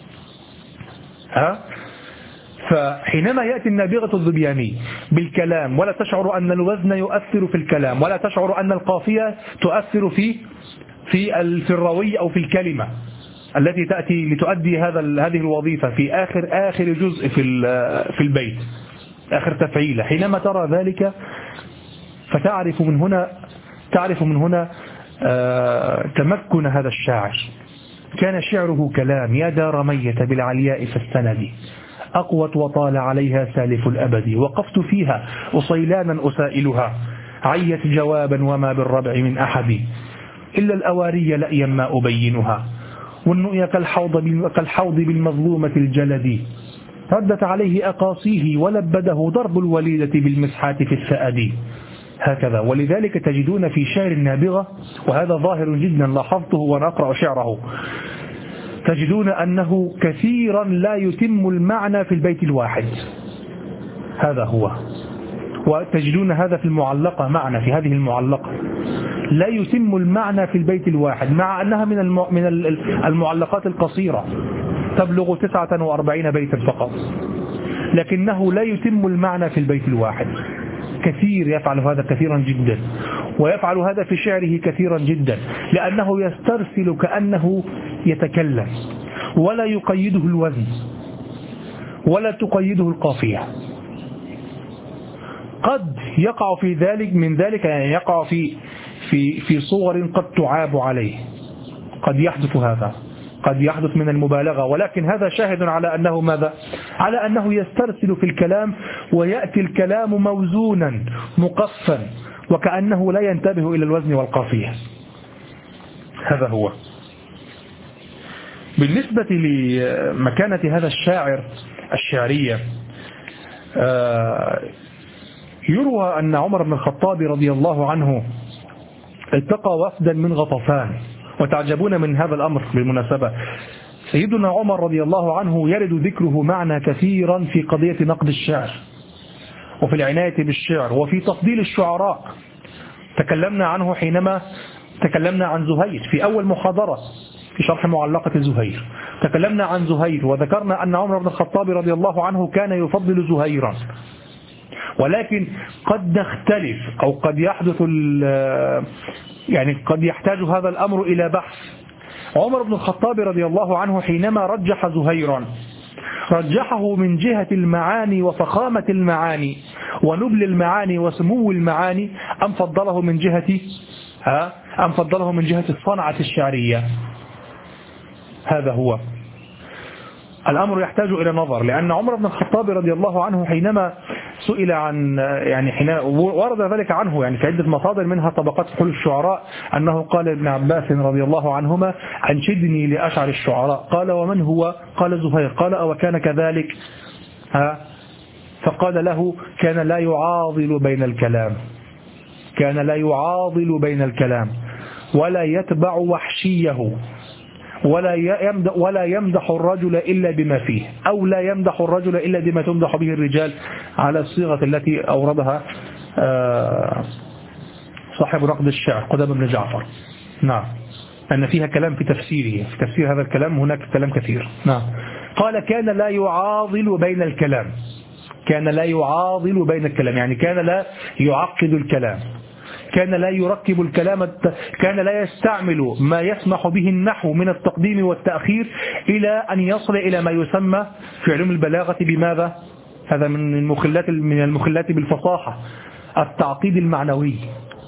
فحينما يأتي النابغة الظبياني بالكلام ولا تشعر أن الوزن يؤثر في الكلام، ولا تشعر أن القافية تؤثر في الروي أو في الكلمة التي تأتي لتؤدي هذه الوظيفة في آخر جزء في البيت، آخر تفعيلة، حينما ترى ذلك فتعرف من هنا تمكن هذا الشاعر. كان شعره كلام، يا دار ميت بالعلياء فاستندي، أقوت وطال عليها سالف الأبد، وقفت فيها أصيلانا أسائلها، عيت جوابا وما بالربع من إلا الأواري لأيا ما أبينها، والنؤيا كالحوض بالمظلومة الجلد، ردت عليه أقاصيه ولبده ضرب الوليدة بالمسحات في الثأد. هكذا. ولذلك تجدون في شعر النابغة، وهذا ظاهر جدا لاحظته وأنا أقرأ شعره، تجدون أنه كثيرا لا يتم المعنى في البيت الواحد، هذا هو. وتجدون هذا في المعلقة معنا، في هذه المعلقة لا يتم المعنى في البيت الواحد، مع أنها من المعلقات القصيرة تبلغ 49 بيتا فقط، لكنه لا يتم المعنى في البيت الواحد. كثير يفعل هذا كثيرا جدا، ويفعل هذا في شعره كثيرا جدا، لأنه يسترسل كأنه يتكلم، ولا يقيده الوزن ولا تقيده القافية. قد يقع في ذلك يعني يقع في صور قد تعاب عليه، قد يحدث هذا، قد يحدث من المبالغة، ولكن هذا شاهد على أنه ماذا؟ على أنه يسترسل في الكلام، ويأتي الكلام موزونا مقفا، وكأنه لا ينتبه إلى الوزن والقافية. هذا هو. بالنسبة لمكانة هذا الشاعر الشعرية، يروى أن عمر بن الخطاب رضي الله عنه التقى وفدا من غطفان، وتعجبون من هذا الأمر بالمناسبة. سيدنا عمر رضي الله عنه يرد ذكره معنا كثيرا في قضية نقد الشعر، وفي العناية بالشعر، وفي تفضيل الشعراء. تكلمنا عنه حينما تكلمنا عن زهير في أول محاضرة في شرح معلقة زهير، تكلمنا عن زهير وذكرنا أن عمر بن الخطاب رضي الله عنه كان يفضل زهيرا، ولكن قد نختلف أو قد يحدث يعني قد يحتاج هذا الأمر إلى بحث. عمر بن الخطاب رضي الله عنه حينما رجح زهيرا رجحه من جهة المعاني وفخامة المعاني ونبل المعاني وسمو المعاني، أم فضله من جهة الصنعة الشعرية؟ هذا هو الأمر، يحتاج إلى نظر. لأن عمر بن الخطاب رضي الله عنه حينما سئل عن ورد ذلك عنه يعني في عدة مصادر، منها طبقات فحول الشعراء، أنه قال ابن عباس رضي الله عنهما: أنشدني لأشعر الشعراء. قال: ومن هو؟ قال: زهير. قال: أو كان كذلك؟ فقال له: كان لا يعاضل بين الكلام ولا يتبع وحشيه، ولا يمدح الرجل إلا بما فيه، أو لا يمدح الرجل إلا بما تمدح به الرجال، على الصيغة التي أوردها صاحب نقد الشعر قدام بن جعفر. نعم، أن فيها كلام في تفسيره، في تفسير هذا الكلام هناك كلام كثير. نعم. قال: كان لا يعاضل بين الكلام، يعني كان لا يعقد الكلام، كان لا يركب الكلام، كان لا يستعمل ما يسمح به النحو من التقديم والتأخير إلى أن يصل إلى ما يسمى في علوم البلاغة بماذا؟ هذا من المخلات بالفصاحة، التعقيد المعنوي.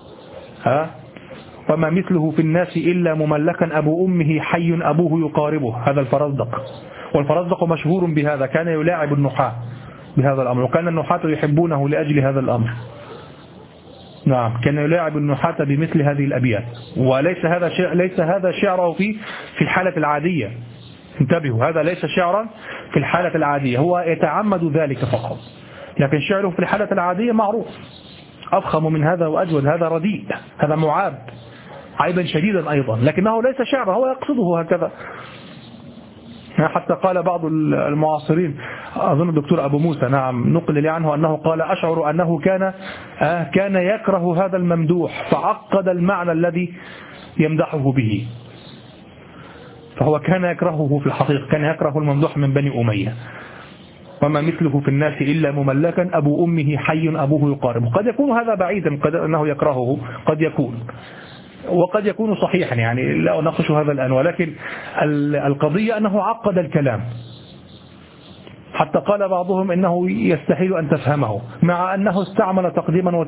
وما مثله في الناس إلا مملكا أبو أمه حي أبوه يقاربه، هذا الفرزدق. والفرزدق مشهور بهذا، كان يلاعب النحاة بهذا الأمر، وكان النحاة يحبونه لأجل هذا الأمر. نعم، كان يلاعب النحاة بمثل هذه الأبيات، وليس هذا شعره في الحالة العادية. انتبهوا، هذا ليس شعرا في الحالة العادية، هو يتعمد ذلك فقط، لكن شعره في الحالة العادية معروف. أفخم من هذا وأجود، هذا رديء، هذا معاب عيبا شديدا أيضا، لكنه ليس شعرا، هو يقصده هكذا. حتى قال بعض المعاصرين، أظن الدكتور أبو موسى، نعم، نقل لي عنه أنه قال: أشعر أنه كان يكره هذا الممدوح فعقد المعنى الذي يمدحه به. فهو كان يكرهه في الحقيقة، كان يكره الممدوح من بني أمية. وما مثله في الناس إلا مملكا أبو أمه حي أبوه يقاربه. قد يكون هذا بعيدا، قد أنه يكرهه، قد يكون، وقد يكون صحيحا، يعني لا أناقش هذا الآن، ولكن القضية أنه عقد الكلام، حتى قال بعضهم إنه يستحيل أن تفهمه، مع أنه استعمل تقديما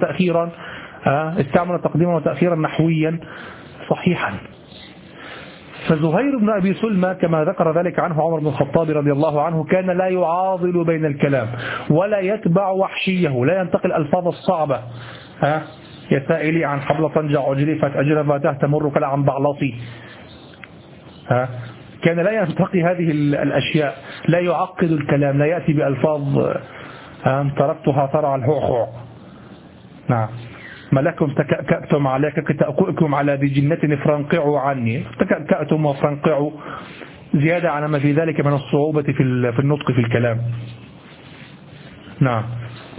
وتأخيرا نحويا صحيحا. فزهير بن أبي سلمى كما ذكر ذلك عنه عمر بن الخطاب رضي الله عنه كان لا يعاضل بين الكلام ولا يتبع وحشيه، لا ينتقل الألفاظ الصعبة. يا سائلي عن حبل طنجة عجرفت أجرفتها تمر كلا عن بعلطي. كان لا ينتقي هذه الأشياء، لا يعقد الكلام، لا يأتي بألفاظ تركتها ترعى الهوحوع. نعم، ما لكم تكأكأتم عليك كتأكؤكم على ذي جنة فرنقعوا عني. تكأكأتم وفرنقعوا زيادة على ما في ذلك من الصعوبة في النطق في الكلام. نعم.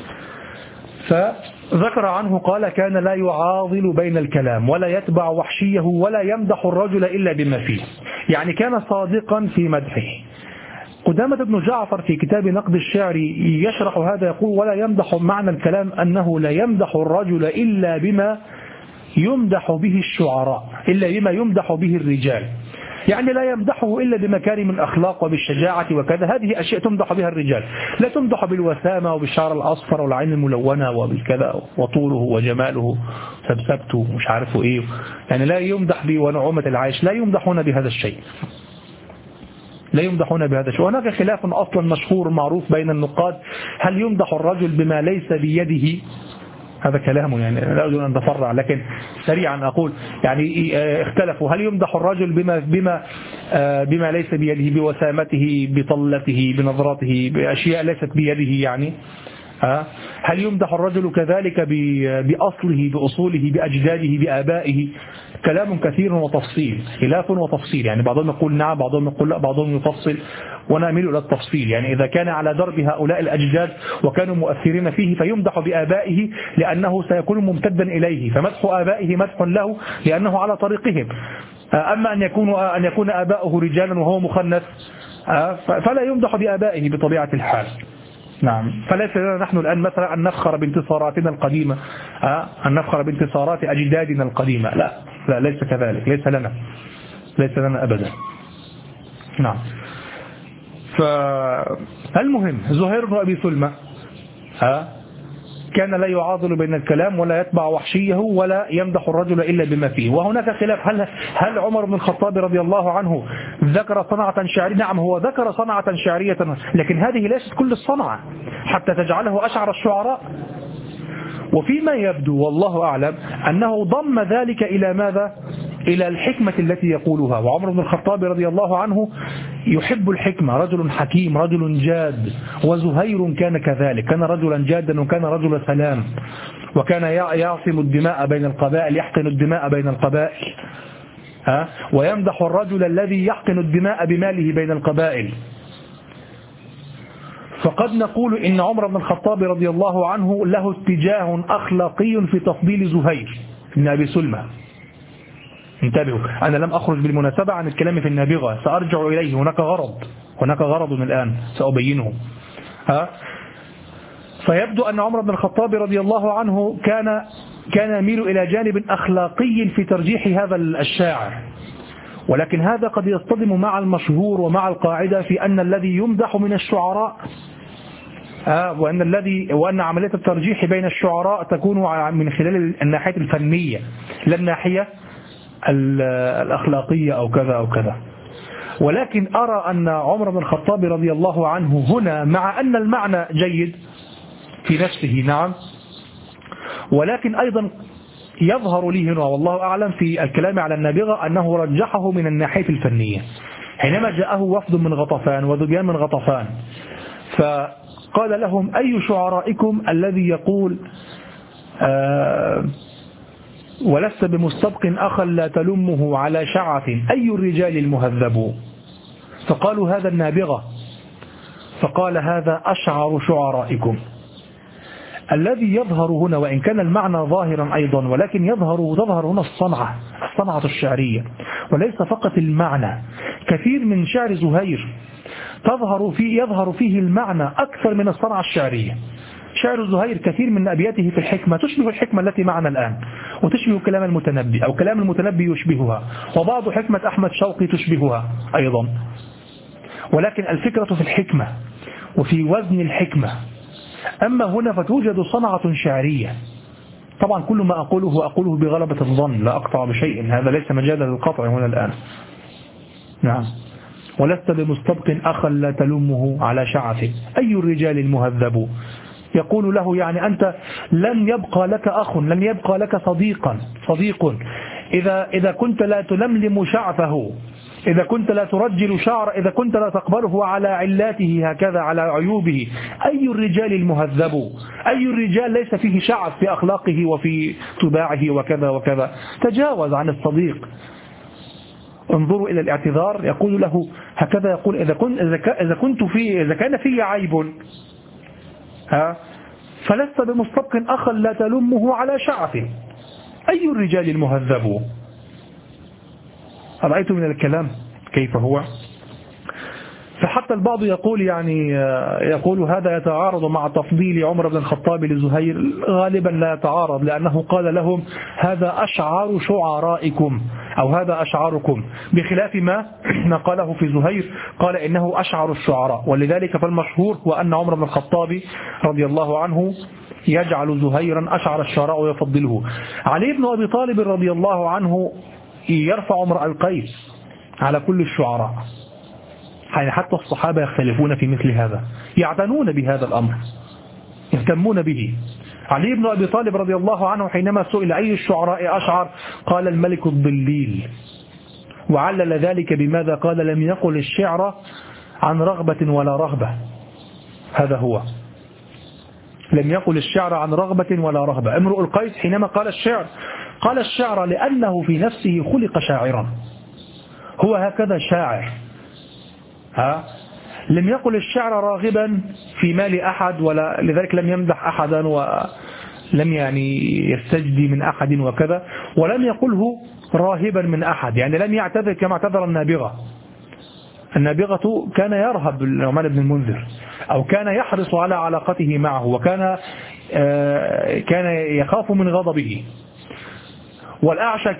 فذكر عنه قال: كان لا يعاضل بين الكلام ولا يتبع وحشيه ولا يمدح الرجل إلا بما فيه، يعني كان صادقا في مدحه. قدامة بن جعفر في كتاب نقد الشعر يشرح هذا، يقول: ولا يمدح معنى الكلام أنه لا يمدح الرجل إلا بما يمدح به الشعراء، إلا بما يمدح به الرجال، يعني لا يمدحه إلا بمكارم الأخلاق وبالشجاعة وكذا، هذه أشياء تمدح بها الرجال، لا تمدح بالوسامة وبالشعر الأصفر والعين الملونة وبالكذا وطوله وجماله سبسبته مش عارفه إيه، يعني لا يمدح ونعومة العيش، لا يمدحون بهذا الشيء، لا يمدحون بهذا الشيء. وهناك خلاف أصلا مشهور معروف بين النقاد: هل يمدح الرجل بما ليس بيده؟ هذا كلامه، يعني لا أريد أن أتفرع، لكن سريعا أقول يعني اختلفوا: هل يمدح الرجل بما ليس بيده، بوسامته، بطلته، بنظراته، بأشياء ليست بيده يعني؟ هل يمدح الرجل كذلك بأصله، بأصوله، بأجداده، بآبائه؟ كلام كثير وتفصيل، خلاف وتفصيل، يعني بعضهم يقول نعم، بعضهم يقول لا، بعضهم يفصل، ونأمل إلى التفصيل. يعني إذا كان على درب هؤلاء الأجداد وكانوا مؤثرين فيه فيمدح بآبائه لأنه سيكون ممتدا إليه، فمدح آبائه مدح له لأنه على طريقهم. أما أن يكون آباؤه رجالا وهو مخنث فلا يمدح بآبائه بطبيعة الحال. نعم، فليس لنا نحن الآن مثلا أن نفخر بانتصاراتنا القديمة، أن نفخر بانتصارات أجدادنا القديمة، لا ليس كذلك، ليس لنا أبدا. نعم. فالمهم زهير بن أبي سلمى كان لا يعاضل بين الكلام ولا يتبع وحشيه ولا يمدح الرجل إلا بما فيه. وهناك خلاف: هل عمر بن الخطاب رضي الله عنه ذكر صنعة شعرية؟ نعم، هو ذكر صنعة شعرية، لكن هذه ليست كل الصنعة حتى تجعله أشعر الشعراء. وفيما يبدو والله أعلم أنه ضم ذلك إلى ماذا؟ إلى الحكمة التي يقولها. وعمر بن الخطاب رضي الله عنه يحب الحكمة، رجل حكيم، رجل جاد، وزهير كان كذلك، كان رجلا جادا وكان رجل سلام، وكان يعصم الدماء بين القبائل، يحقن الدماء بين القبائل، ويمدح الرجل الذي يحقن الدماء بماله بين القبائل. فقد نقول إن عمر بن الخطاب رضي الله عنه له اتجاه أخلاقي في تفضيل زهير بن أبي سلمى. انتبهوا، أنا لم أخرج بالمناسبة عن الكلام في النابغة، سأرجع إليه، هناك غرض الآن سأبينه. فيبدو أن عمر بن الخطاب رضي الله عنه كان يميل إلى جانب أخلاقي في ترجيح هذا الشاعر، ولكن هذا قد يصطدم مع المشهور ومع القاعدة في أن الذي يمدح من الشعراء وأن عملية الترجيح بين الشعراء تكون من خلال الناحية الفنية لا الناحية الأخلاقية أو كذا أو كذا. ولكن أرى أن عمر بن الخطاب رضي الله عنه هنا مع أن المعنى جيد في نفسه نعم، ولكن أيضا يظهر لي هنا والله أعلم في الكلام على النابغة أنه رجحه من الناحية الفنية حينما جاءه وفد من غطفان وذبيان من غطفان، فقال لهم أي شعرائكم الذي يقول ولست بمستبق أخا لا تلمه على شعث أي الرجال المهذب، فقالوا هذا النابغة، فقال هذا أشعر شعرائكم. الذي يظهر هنا وإن كان المعنى ظاهرا أيضا، ولكن تظهر هنا الصنعة الشعرية، وليس فقط المعنى. كثير من شعر زهير يظهر فيه المعنى أكثر من الصنعة الشعرية. شعر زهير كثير من أبياته في الحكمة تشبه الحكمة التي معنا الآن، وتشبه كلام المتنبي أو كلام المتنبي يشبهها، وبعض حكمة أحمد شوقي تشبهها أيضا. ولكن الفكرة في الحكمة وفي وزن الحكمة. أما هنا فتوجد صنعة شعرية. طبعا كل ما أقوله بغلبة الظن، لا أقطع بشيء، هذا ليس مجالا للقطع هنا الآن. نعم. ولست بمستبق أخا لا تلمه على شعث أي الرجال المهذب، يقول له يعني أنت لن يبقى لك أخ، لن يبقى لك صديق إذا كنت لا تلملم شعثه، إذا كنت لا ترجل شعر، إذا كنت لا تقبله على علاته هكذا على عيوبه. أي الرجال المهذب، أي الرجال ليس فيه شعث في أخلاقه وفي طباعه وكذا وكذا. تجاوز عن الصديق. انظروا إلى الاعتذار، يقول له هكذا، يقول إذا كان في عيب فلست بمستبق أخا لا تلمه على شعثه أي الرجال المهذب. رأيت من الكلام كيف هو؟ فحتى البعض يقول هذا يتعارض مع تفضيل عمر بن الخطاب لزهير. غالبا لا يتعارض، لأنه قال لهم هذا أشعار شعرائكم أو هذا أشعاركم، بخلاف ما قاله في زهير، قال إنه أشعر الشعراء. ولذلك فالمشهور هو أن عمر بن الخطاب رضي الله عنه يجعل زهيرا أشعر الشعراء ويفضله. علي بن أبي طالب رضي الله عنه يرفع امرأ القيس على كل الشعراء، يعني حتى الصحابة يختلفون في مثل هذا، يعتنون بهذا الأمر، يهتمون به. علي بن أبي طالب رضي الله عنه حينما سئل أي الشعراء أشعر قال الملك الضليل، وعلل ذلك بماذا؟ قال لم يقل الشعر عن رغبة ولا رهبة. هذا هو، لم يقل الشعر عن رغبة ولا رهبة. امرؤ القيس حينما قال الشعر لأنه في نفسه خلق شاعرا، هو هكذا شاعر. لم يقل الشعر راغبا في مال أحد، ولا لذلك لم يمدح أحدا ولم يستجدي من أحد وكذا، ولم يقله راهبا من أحد، يعني لم يعتذر كما اعتذر النابغة كان يرهب النعمان بن المنذر، أو كان يحرص على علاقته معه، وكان يخاف من غضبه. والأعشى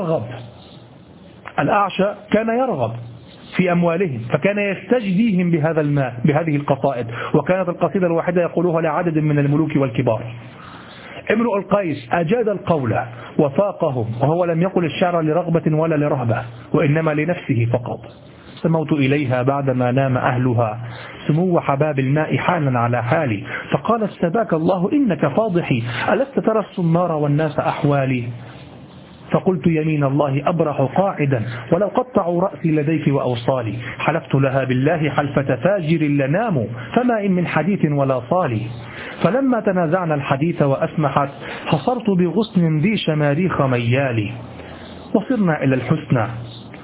كان يرغب في أموالهم، فكان يستجديهم بهذا الماء بهذه القصائد، وكانت القصيدة الواحدة يقولها لعدد من الملوك والكبار. امرؤ القيس أجاد القول وفاقهم، وهو لم يقل الشعر لرغبة ولا لرهبة، وإنما لنفسه فقط. سموت إليها بعدما نام أهلها سمو حباب الماء حالا على حالي، فقال استباك الله إنك فاضحي ألست ترى الصنار والناس أحوالي، فقلت يمين الله أبرح قاعدا ولو قطعوا رأسي لديك وأوصالي، حلفت لها بالله حلفة فاجر لنام فما إن من حديث ولا صالي، فلما تنازعنا الحديث وأسمحت حصرت بغصن ذي شماريخ ميالي، وصرنا إلى الحسنى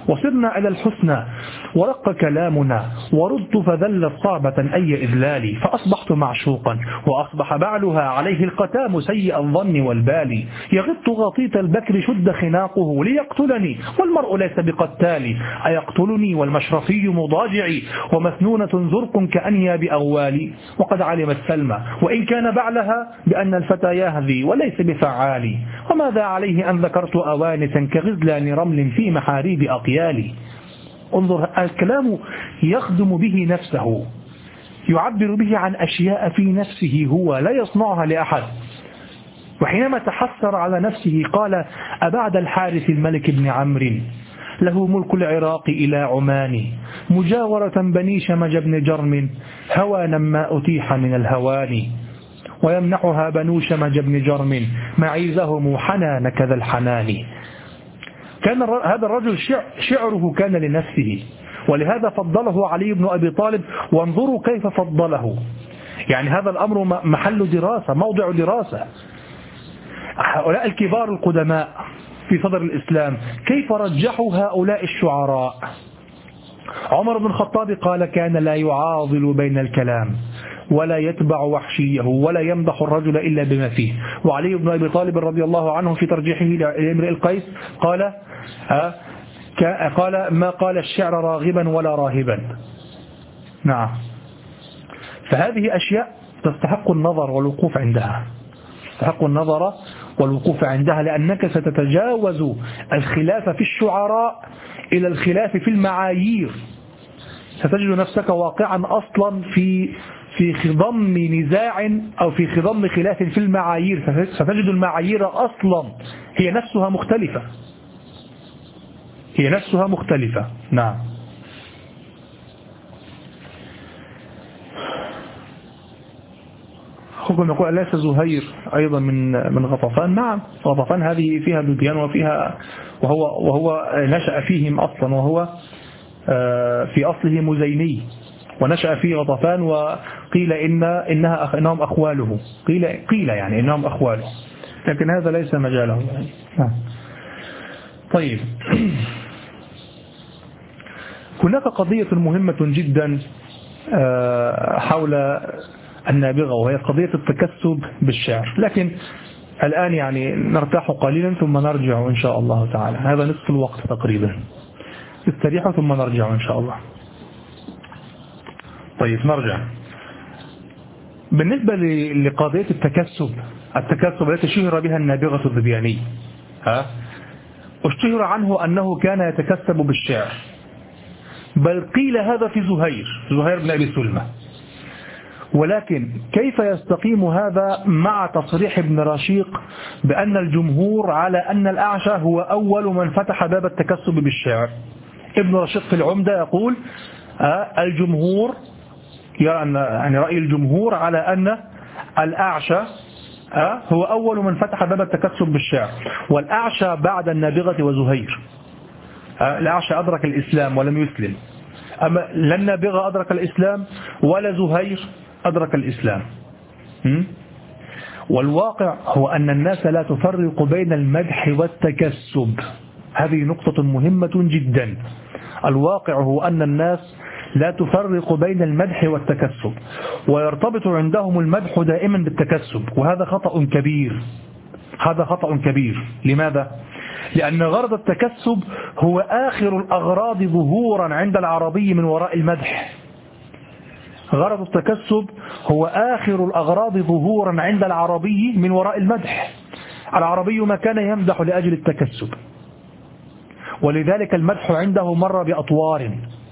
وصرنا إلى الحسنى ورق كلامنا، وردت فذلت صعبة أي إذلالي، فأصبحت معشوقا وأصبح بعلها عليه القتام سيء الظن والبال، يغط غطيت البكر شد خناقه ليقتلني والمرء ليس بقتالي، أيقتلني والمشرفي مضاجعي ومثنونة زرق كأنياب أغوالي، وقد علمت سلمى وإن كان بعلها بأن الفتى يهذي وليس بفعالي، وماذا عليه أن ذكرت أوانسا كغزلان رمل في محاريب أقيالي. انظر الكلام يخدم به نفسه، يعبر به عن أشياء في نفسه هو لا يصنعها لأحد. وحينما تحسر على نفسه قال: أبعد الحارث الملك بن عمرو له ملك العراق إلى عمان، مجاورة بني شمج بن جرم هوانا ما أتيح من الهوان، ويمنحها بنو شمج بن جرم معيزهم حنان كذا الحنان. كان هذا الرجل شعره كان لنفسه، ولهذا فضله علي بن أبي طالب، وانظروا كيف فضله. يعني هذا الأمر محل دراسة، موضع دراسة. هؤلاء الكبار القدماء في صدر الإسلام كيف رجحوا هؤلاء الشعراء. عمر بن الخطاب قال: كان لا يعاضل بين الكلام ولا يتبع وحشيه ولا يمدح الرجل إلا بما فيه. وعلي بن أبي طالب رضي الله عنه في ترجيحه لامرئ القيس قال: ما قال الشعر راغبا ولا راهبا. نعم. فهذه أشياء تستحق النظر والوقوف عندها، تستحق النظر والوقوف عندها، لأنك ستتجاوز الخلاف في الشعراء إلى الخلاف في المعايير. ستجد نفسك واقعا أصلا في خضم نزاع أو في خضم خلاف في المعايير. ستجد المعايير أصلا هي نفسها مختلفة، هي نفسها مختلفة. نعم. أخوكم يقول: أليس زهير أيضا من غطفان؟ نعم، غطفان هذه فيها لبيان وهو نشأ فيهم أصلا، وهو في أصله مزيني ونشأ في غطفان، وقيل إنهم أخواله، قيل يعني إنهم أخواله، لكن هذا ليس مجاله يعني. طيب، هناك قضية مهمة جدا حول النابغة، وهي قضية التكسب بالشعر، لكن الآن يعني نرتاح قليلا ثم نرجع إن شاء الله تعالى. هذا نصف الوقت تقريبا، استريحوا ثم نرجع إن شاء الله. طيب، نرجع. بالنسبة لقضية التكسب التي شهر بها النابغة الذبياني، اشتهر عنه أنه كان يتكسب بالشعر، بل قيل هذا في زهير بن أبي سلمى. ولكن كيف يستقيم هذا مع تصريح ابن رشيق بأن الجمهور على أن الأعشى هو أول من فتح باب التكسب بالشعر؟ ابن رشيق في العمدة يقول: الجمهور يعني رأي الجمهور على أن الأعشى هو أول من فتح باب التكسب بالشعر، والأعشى بعد النابغة وزهير. الأعشى أدرك الإسلام ولم يسلم، أما لا النابغة أدرك الإسلام ولا زهير أدرك الإسلام. والواقع هو أن الناس لا تفرق بين المدح والتكسب. هذه نقطة مهمة جدا. الواقع هو أن الناس لا تفرق بين المدح والتكسب، ويرتبط عندهم المدح دائما بالتكسب، وهذا خطأ كبير. هذا خطأ كبير. لماذا؟ لأن غرض التكسب هو آخر الأغراض ظهورا عند العربي من وراء المدح. غرض التكسب هو آخر الأغراض ظهورا عند العربي من وراء المدح. العربي ما كان يمدح لأجل التكسب، ولذلك المدح عنده مر بأطوار.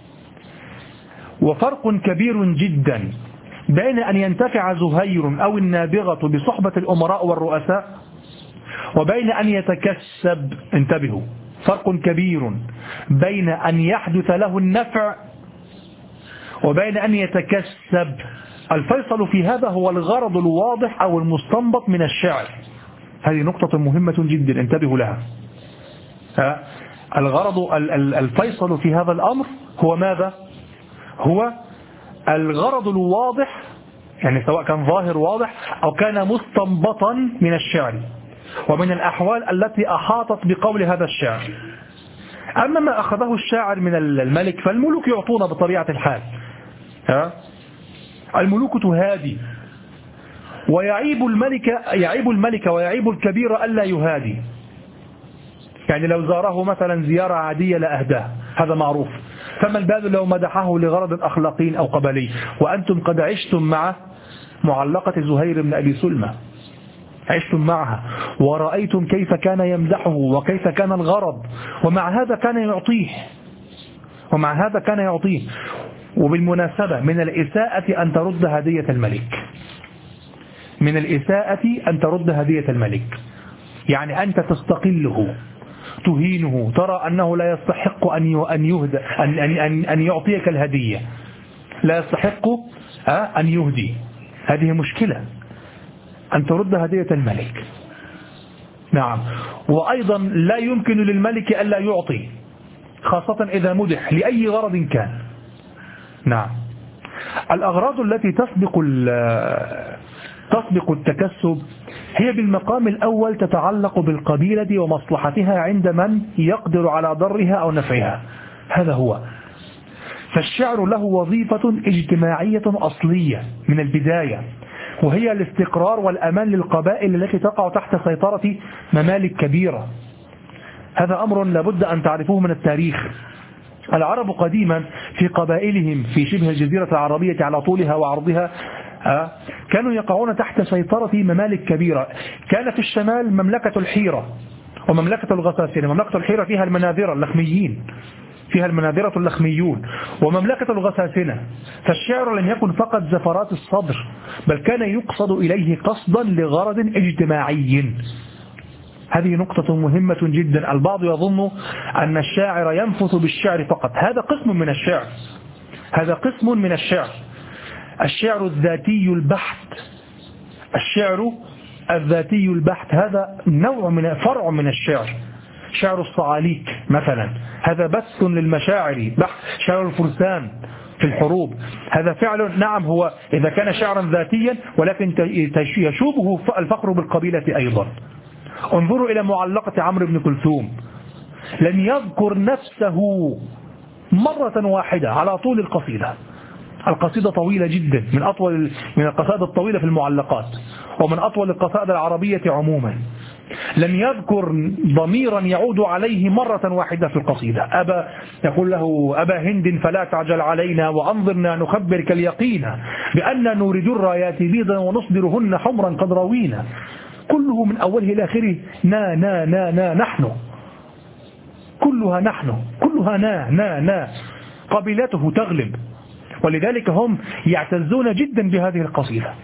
وفرق كبير جدا بين أن ينتفع زهير أو النابغة بصحبة الأمراء والرؤساء، وبين أن يتكسب. انتبهوا، فرق كبير بين أن يحدث له النفع وبين أن يتكسب. الفيصل في هذا هو الغرض الواضح أو المستنبط من الشعر. هذه نقطة مهمة جدا، انتبهوا لها. الفيصل في هذا الأمر هو ماذا؟ هو الغرض الواضح، يعني سواء كان ظاهر واضح أو كان مستنبطا من الشعر ومن الأحوال التي أحاطت بقول هذا الشعر. أما ما أخذه الشاعر من الملك فالملوك يعطون بطبيعة الحال. الملوك تهادي، ويعيب الملك ويعيب الكبير ألا يهادي. يعني لو زاره مثلا زيارة عادية لأهداه، هذا معروف، فما البال لو مدحه لغرض أخلاقي أو قبلي. وأنتم قد عشتم مع معلقة زهير بن أبي سلمى، عشتم معها ورأيتم كيف كان يمدحه وكيف كان الغرض، ومع هذا كان يعطيه. وبالمناسبة من الإساءة أن ترد هدية الملك، يعني أنت تستقله، تهينه، ترى أنه لا يستحق أن يعطيك الهدية، لا يستحق أن يهدي. هذه مشكلة، أن ترد هدية الملك. نعم. وأيضا لا يمكن للملك ألا يعطي، خاصة إذا مدح لأي غرض كان. نعم. الأغراض التي تسبق التكسب هي بالمقام الأول تتعلق بالقبيلة ومصلحتها عند من يقدر على ضرها أو نفعها، هذا هو. فالشعر له وظيفة اجتماعية أصلية من البداية، وهي الاستقرار والأمان للقبائل التي تقع تحت سيطرة ممالك كبيرة. هذا أمر لابد أن تعرفوه من التاريخ. العرب قديما في قبائلهم في شبه الجزيرة العربية على طولها وعرضها كانوا يقعون تحت سيطرة ممالك كبيرة. كان في الشمال مملكة الحيرة ومملكة الغساسنة. مملكة الحيرة فيها المناذرة اللخميون، ومملكة الغساسنة. فالشعر لم يكن فقط زفرات الصدر، بل كان يقصد إليه قصدا لغرض اجتماعي. هذه نقطة مهمة جدا. البعض يظن أن الشاعر ينفث بالشعر فقط، هذا قسم من الشعر. الشعر الذاتي البحت، هذا فرع من الشعر. شعر الصعاليك مثلا، هذا بث للمشاعر، شعر الفرسان في الحروب، هذا فعل. نعم، هو إذا كان شعرا ذاتيا ولكن يشوبه الفقر بالقبيلة أيضا. انظروا إلى معلقة عمرو بن كلثوم، لم يذكر نفسه مرة واحدة على طول القصيدة. القصيدة طويلة جدا، من القصائد الطويلة في المعلقات، ومن أطول القصائد العربية عموما. لم يذكر ضميرا يعود عليه مرة واحدة في القصيدة. يقول له: أبا هند فلا تعجل علينا وأنظرنا نخبرك اليقين بأن نورد الرايات بيضا ونصدرهن حمرا قد روينا. كله من أوله إلى آخره نا نا نا نا نحن، كلها نا نا نا. قبيلته تغلب، ولذلك هم يعتزون جدا بهذه القصيدة.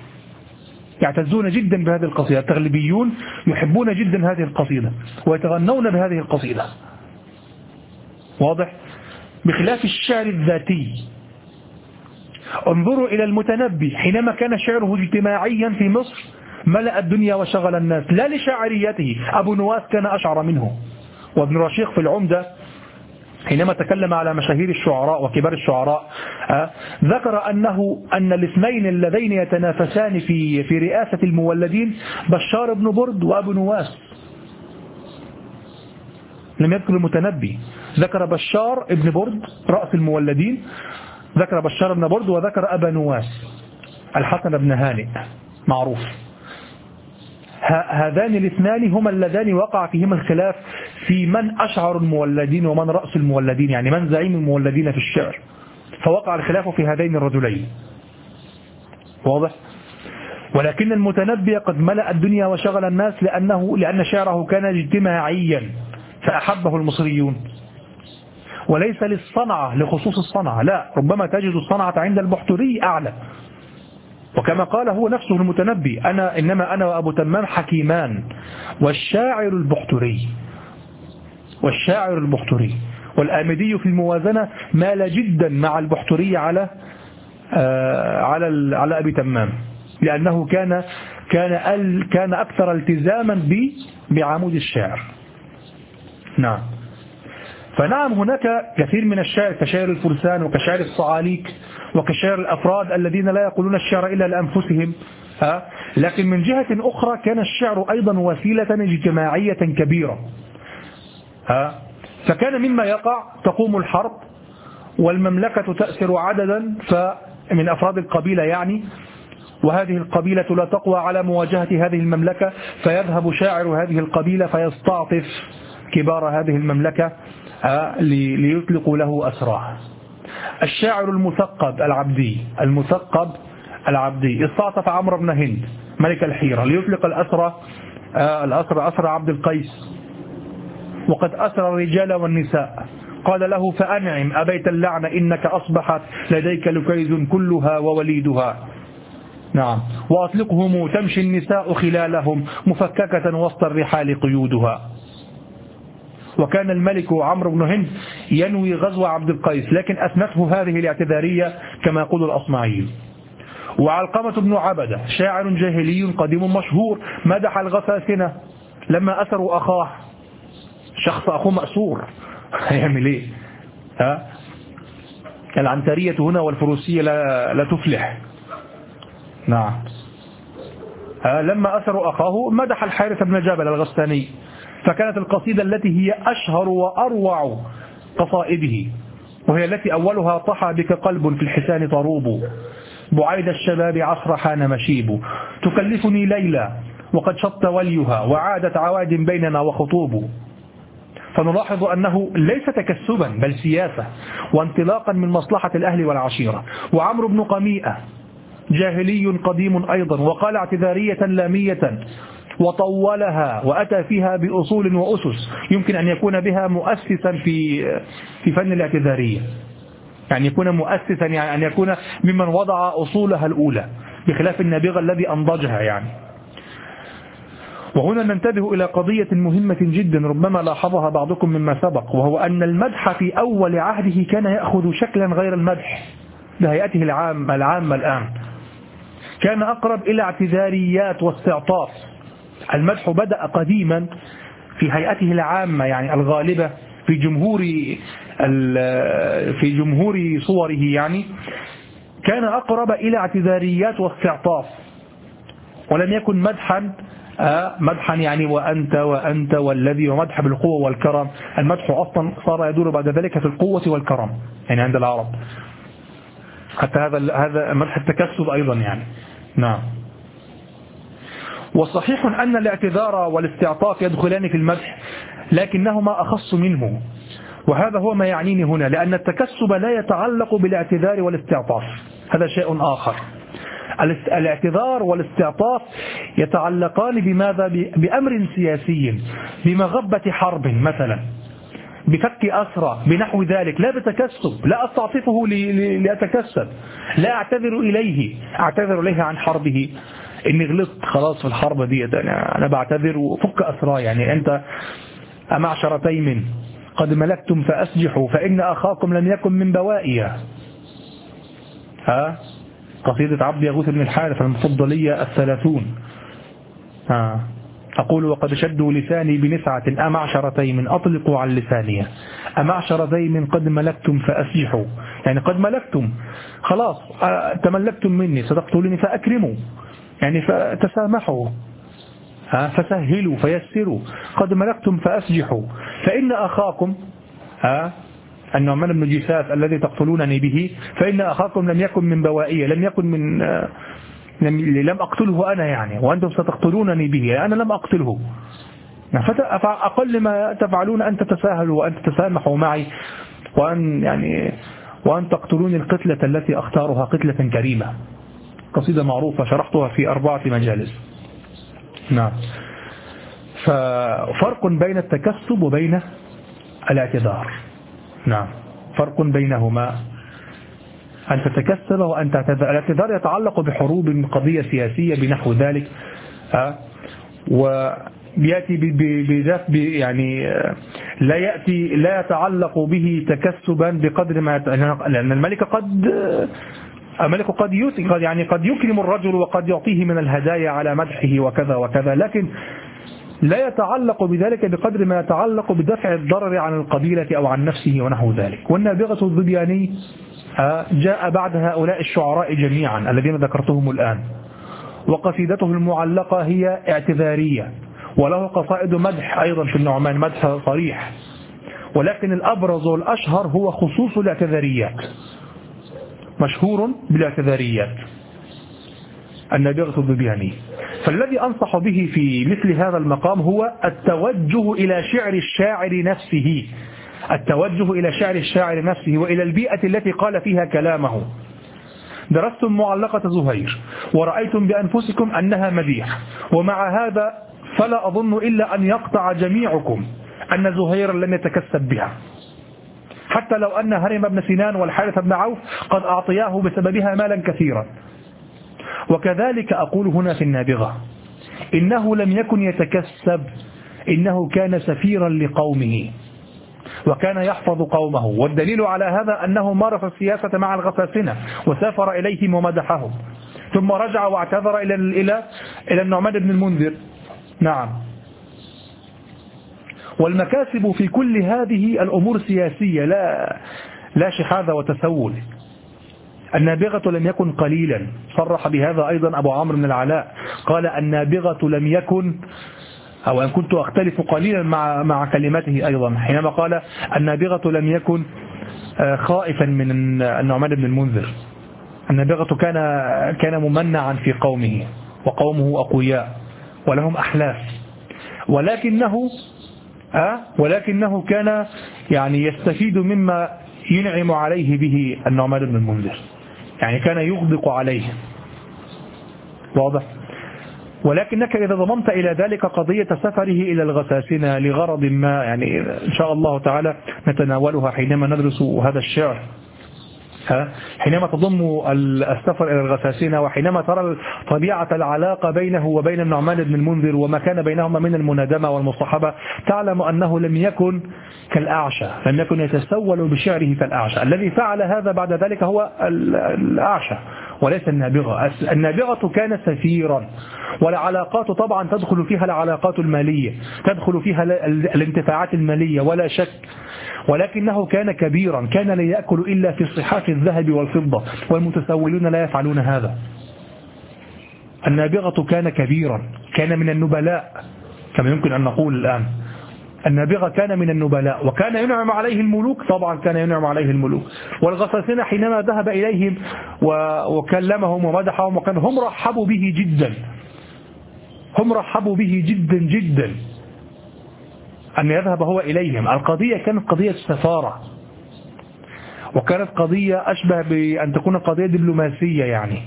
التغلبيون يحبون جدا هذه القصيدة ويتغنون بهذه القصيدة. واضح؟ بخلاف الشعر الذاتي. انظروا إلى المتنبي حينما كان شعره اجتماعيا في مصر ملأ الدنيا وشغل الناس، لا لشاعريته. أبو نواس كان أشعر منه. وابن رشيق في العمدة حينما تكلم على مشاهير الشعراء وكبار الشعراء ذكر أن الاثنين اللذين يتنافسان في رئاسة المولدين بشار بن برد وأبو نواس. لم يذكر المتنبي، ذكر بشار بن برد رأس المولدين، ذكر بشار بن برد، وذكر أبا نواس الحسن بن هانئ معروف. هذان الاثنان هما اللذان وقع فيهما الخلاف في من أشعر المولدين ومن رأس المولدين، يعني من زعيم المولدين في الشعر. فوقع الخلاف في هذين الرجلين. واضح؟ ولكن المتنبي قد ملأ الدنيا وشغل الناس لأن شعره كان اجتماعيا فأحبه المصريون، وليس للصنعة، لخصوص الصنعة، لا، ربما تجد الصنعة عند البحتري أعلى. وكما قال هو نفسه المتنبي: إنما أنا وأبو تمام حكيمان والشاعر البحتري. والآمدي في الموازنة مال جدا مع البحتري على أبي تمام، لأنه كان أكثر التزاما بعمود الشعر. نعم. فنعم، هناك كثير من الشعر كشعر الفرسان وكشعر الصعاليك وكشعر الأفراد الذين لا يقولون الشعر إلا لأنفسهم. لكن من جهة أخرى كان الشعر أيضا وسيلة اجتماعية كبيرة. فكان مما يقع تقوم الحرب والمملكة تأسر عددا من أفراد القبيلة يعني، وهذه القبيلة لا تقوى على مواجهة هذه المملكة، فيذهب شاعر هذه القبيلة فيستعطف كبار هذه المملكة ليطلقوا له أسراه. الشاعر المثقب العبدي استعطف عمرو بن هند ملك الحيرة ليطلق أسرى عبد القيس، وقد أسر الرجال والنساء. قال له: فأنعم أبيت اللعن إنك أصبحت لديك لكيز كلها ووليدها. نعم، وأطلقهم تمشي النساء خلالهم مفككة وسط الرحال قيودها. وكان الملك عمرو بن هند ينوي غزو عبد القيس، لكن أثنته هذه الاعتذارية كما يقول الأصمعيين. وعلقمة بن عبدة شاعر جاهلي قديم مشهور مدح الغساسنة لما أسروا أخاه، شخص أخوه مأسور هيعمل إيه؟ العنترية هنا والفروسية لا تفلح. نعم، لما أسروا أخاه مدح الحارث بن جبل الغساني، فكانت القصيدة التي هي أشهر وأروع قصائده، وهي التي أولها: طحى بك قلب في الحسان طروب، بعيد الشباب عصر حان مشيب، تكلفني ليلى وقد شط وليها، وعادت عواد بيننا وخطوب. فنلاحظ أنه ليس تكسبا بل سياسة وانطلاقا من مصلحة الأهل والعشيرة. وعمرو بن قميئة جاهلي قديم أيضا، وقال اعتذارية لامية وطولها وأتى فيها بأصول وأسس يمكن أن يكون بها مؤسسا في فن الاعتذارية، يعني يكون مؤسسا، يعني أن يكون ممن وضع أصولها الأولى بخلاف النابغة الذي أنضجها يعني. وهنا ننتبه إلى قضية مهمة جدا ربما لاحظها بعضكم مما سبق، وهو أن المدح في أول عهده كان يأخذ شكلا غير المدح بهيئته العامة الآن، كان أقرب إلى اعتذاريات واستعطاف. المدح بدأ قديما في هيئته العامة يعني الغالبة في جمهور صوره، يعني كان أقرب إلى اعتذاريات واستعطاف، ولم يكن مدحا يعني وأنت والذي، ومدح بالقوة والكرم. المدح أصلا صار يدور بعد ذلك في القوة والكرم يعني عند العرب، حتى هذا مدح التكسب أيضا يعني. نعم. وصحيح أن الاعتذار والاستعطاف يدخلان في المدح، لكنهما أخص منه، وهذا هو ما يعنيني هنا، لأن التكسب لا يتعلق بالاعتذار والاستعطاف، هذا شيء آخر. الاعتذار والاستعطاف يتعلقان بماذا؟ بأمر سياسي، بمغبة حرب مثلا، بفك أسرى، بنحو ذلك، لا بتكسب. لا أستعطفه لأتكسب، لا أعتذر إليه عن حربه، إني غلطت خلاص في الحرب دي، أنا بعتذر وفك أسرى. يعني أنت أمعشر تيم قد ملكتم فأسجحوا فإن أخاكم لم يكن من بوائيا. قصيدة عبد يغوث بن الحارث المفضلية 30. أقول: وقد شدوا لساني بنسعة أمعشر تيم أطلقوا عن لسانية، أمعشر تيم قد ملكتم فأسجحوا، يعني قد ملكتم خلاص، تملكتم مني، ستقتلوني فأكرموا، يعني فتسامحوا، فسهلوا فيسروا، قد ملكتم فأسجحوا، فإن أخاكم النعمان بن جيساس الذي تقتلونني به، فإن أخاكم لم يكن من بوائية، لم أقتله أنا يعني، وأنتم ستقتلونني به، أنا لم أقتله. فأقل ما تفعلون أن تتساهلوا وأن تتسامحوا معي، وأن تقتلوني القتلة التي أختارها قتلة كريمة. قصيدة معروفة شرحتها في 4 مجالس. نعم. ففرق بين التكسب وبين الاعتذار. نعم، فرق بينهما، أن تتكسب وأن تعتذر. الاعتذار يتعلق بحروب، قضية سياسية بنحو ذلك، ويأتي يعني لا يتعلق به تكسبا بقدر ما، لأن الملك قد يكرم الرجل وقد يعطيه من الهدايا على مدحه وكذا وكذا، لكن لا يتعلق بذلك بقدر ما يتعلق بدفع الضرر عن القبيلة أو عن نفسه ونحو ذلك. والنابغة الظبياني جاء بعد هؤلاء الشعراء جميعا الذين ذكرتهم الآن، وقصيدته المعلقة هي اعتذارية، وله قصائد مدح أيضا في النعمان، مدح صريح، ولكن الأبرز والأشهر هو خصوص الاعتذاريات، مشهور بالاعتذاريات النابغة الذبياني. فالذي أنصح به في مثل هذا المقام هو التوجه إلى شعر الشاعر نفسه، التوجه إلى شعر الشاعر نفسه وإلى البيئة التي قال فيها كلامه. درستم معلقة زهير ورأيتم بأنفسكم أنها مديح، ومع هذا فلا أظن إلا أن يقطع جميعكم أن زهير لم يتكسب بها، حتى لو أن هرم بن سنان والحارث بن عوف قد أعطياه بسببها مالا كثيرا. وكذلك أقول هنا في النابغة، إنه لم يكن يتكسب، إنه كان سفيرا لقومه وكان يحفظ قومه، والدليل على هذا أنه مارس السياسة مع الغساسنة وسافر إليهم ومدحهم، ثم رجع واعتذر إلى النعمان بن المنذر. نعم. والمكاسب في كل هذه الأمور سياسية، لا شحاذ وتسول. النابغة لم يكن قليلا، صرح بهذا أيضا أبو عمرو بن العلاء، قال النابغة لم يكن، أو أن كنت أختلف قليلا مع كلمته أيضا حينما قال النابغة لم يكن خائفا من النعمان بن المنذر. النابغة كان ممنعا في قومه، وقومه أقوياء ولهم أحلاف، ولكنه كان يعني يستفيد مما ينعم عليه به النعمان بن المنذر، يعني كان يغدق عليه. واضح؟ ولكنك إذا ضممت إلى ذلك قضية سفره إلى الغساسنة لغرض ما، يعني إن شاء الله تعالى نتناولها حينما ندرس هذا الشعر، حينما تضم السفر إلى الغساسنة وحينما ترى طبيعة العلاقة بينه وبين النعمان بن المنذر وما كان بينهما من المنادمة والمصاحبة، تعلم أنه لم يكن كالأعشى، لم يكن يتسول بشعره كالأعشى. الذي فعل هذا بعد ذلك هو الأعشى وليس النابغة. النابغة كان سفيرا، والعلاقات طبعا تدخل فيها العلاقات المالية، تدخل فيها الانتفاعات المالية ولا شك، ولكنه كان كبيرا، كان لا يأكل إلا في صحاف الذهب والفضة، والمتسولون لا يفعلون هذا. النابغة كان كبيرا، كان من النبلاء كما يمكن أن نقول الآن. النابغة كان من النبلاء، وكان ينعم عليه الملوك، طبعا كان ينعم عليه الملوك. والغساسنة حينما ذهب إليهم وكلمهم ومدحهم، وكان هم رحبوا به جدا، هم رحبوا به جدا جدا أن يذهب هو إليهم. القضية كانت قضية سفارة، وكانت قضية أشبه بأن تكون قضية دبلوماسية يعني.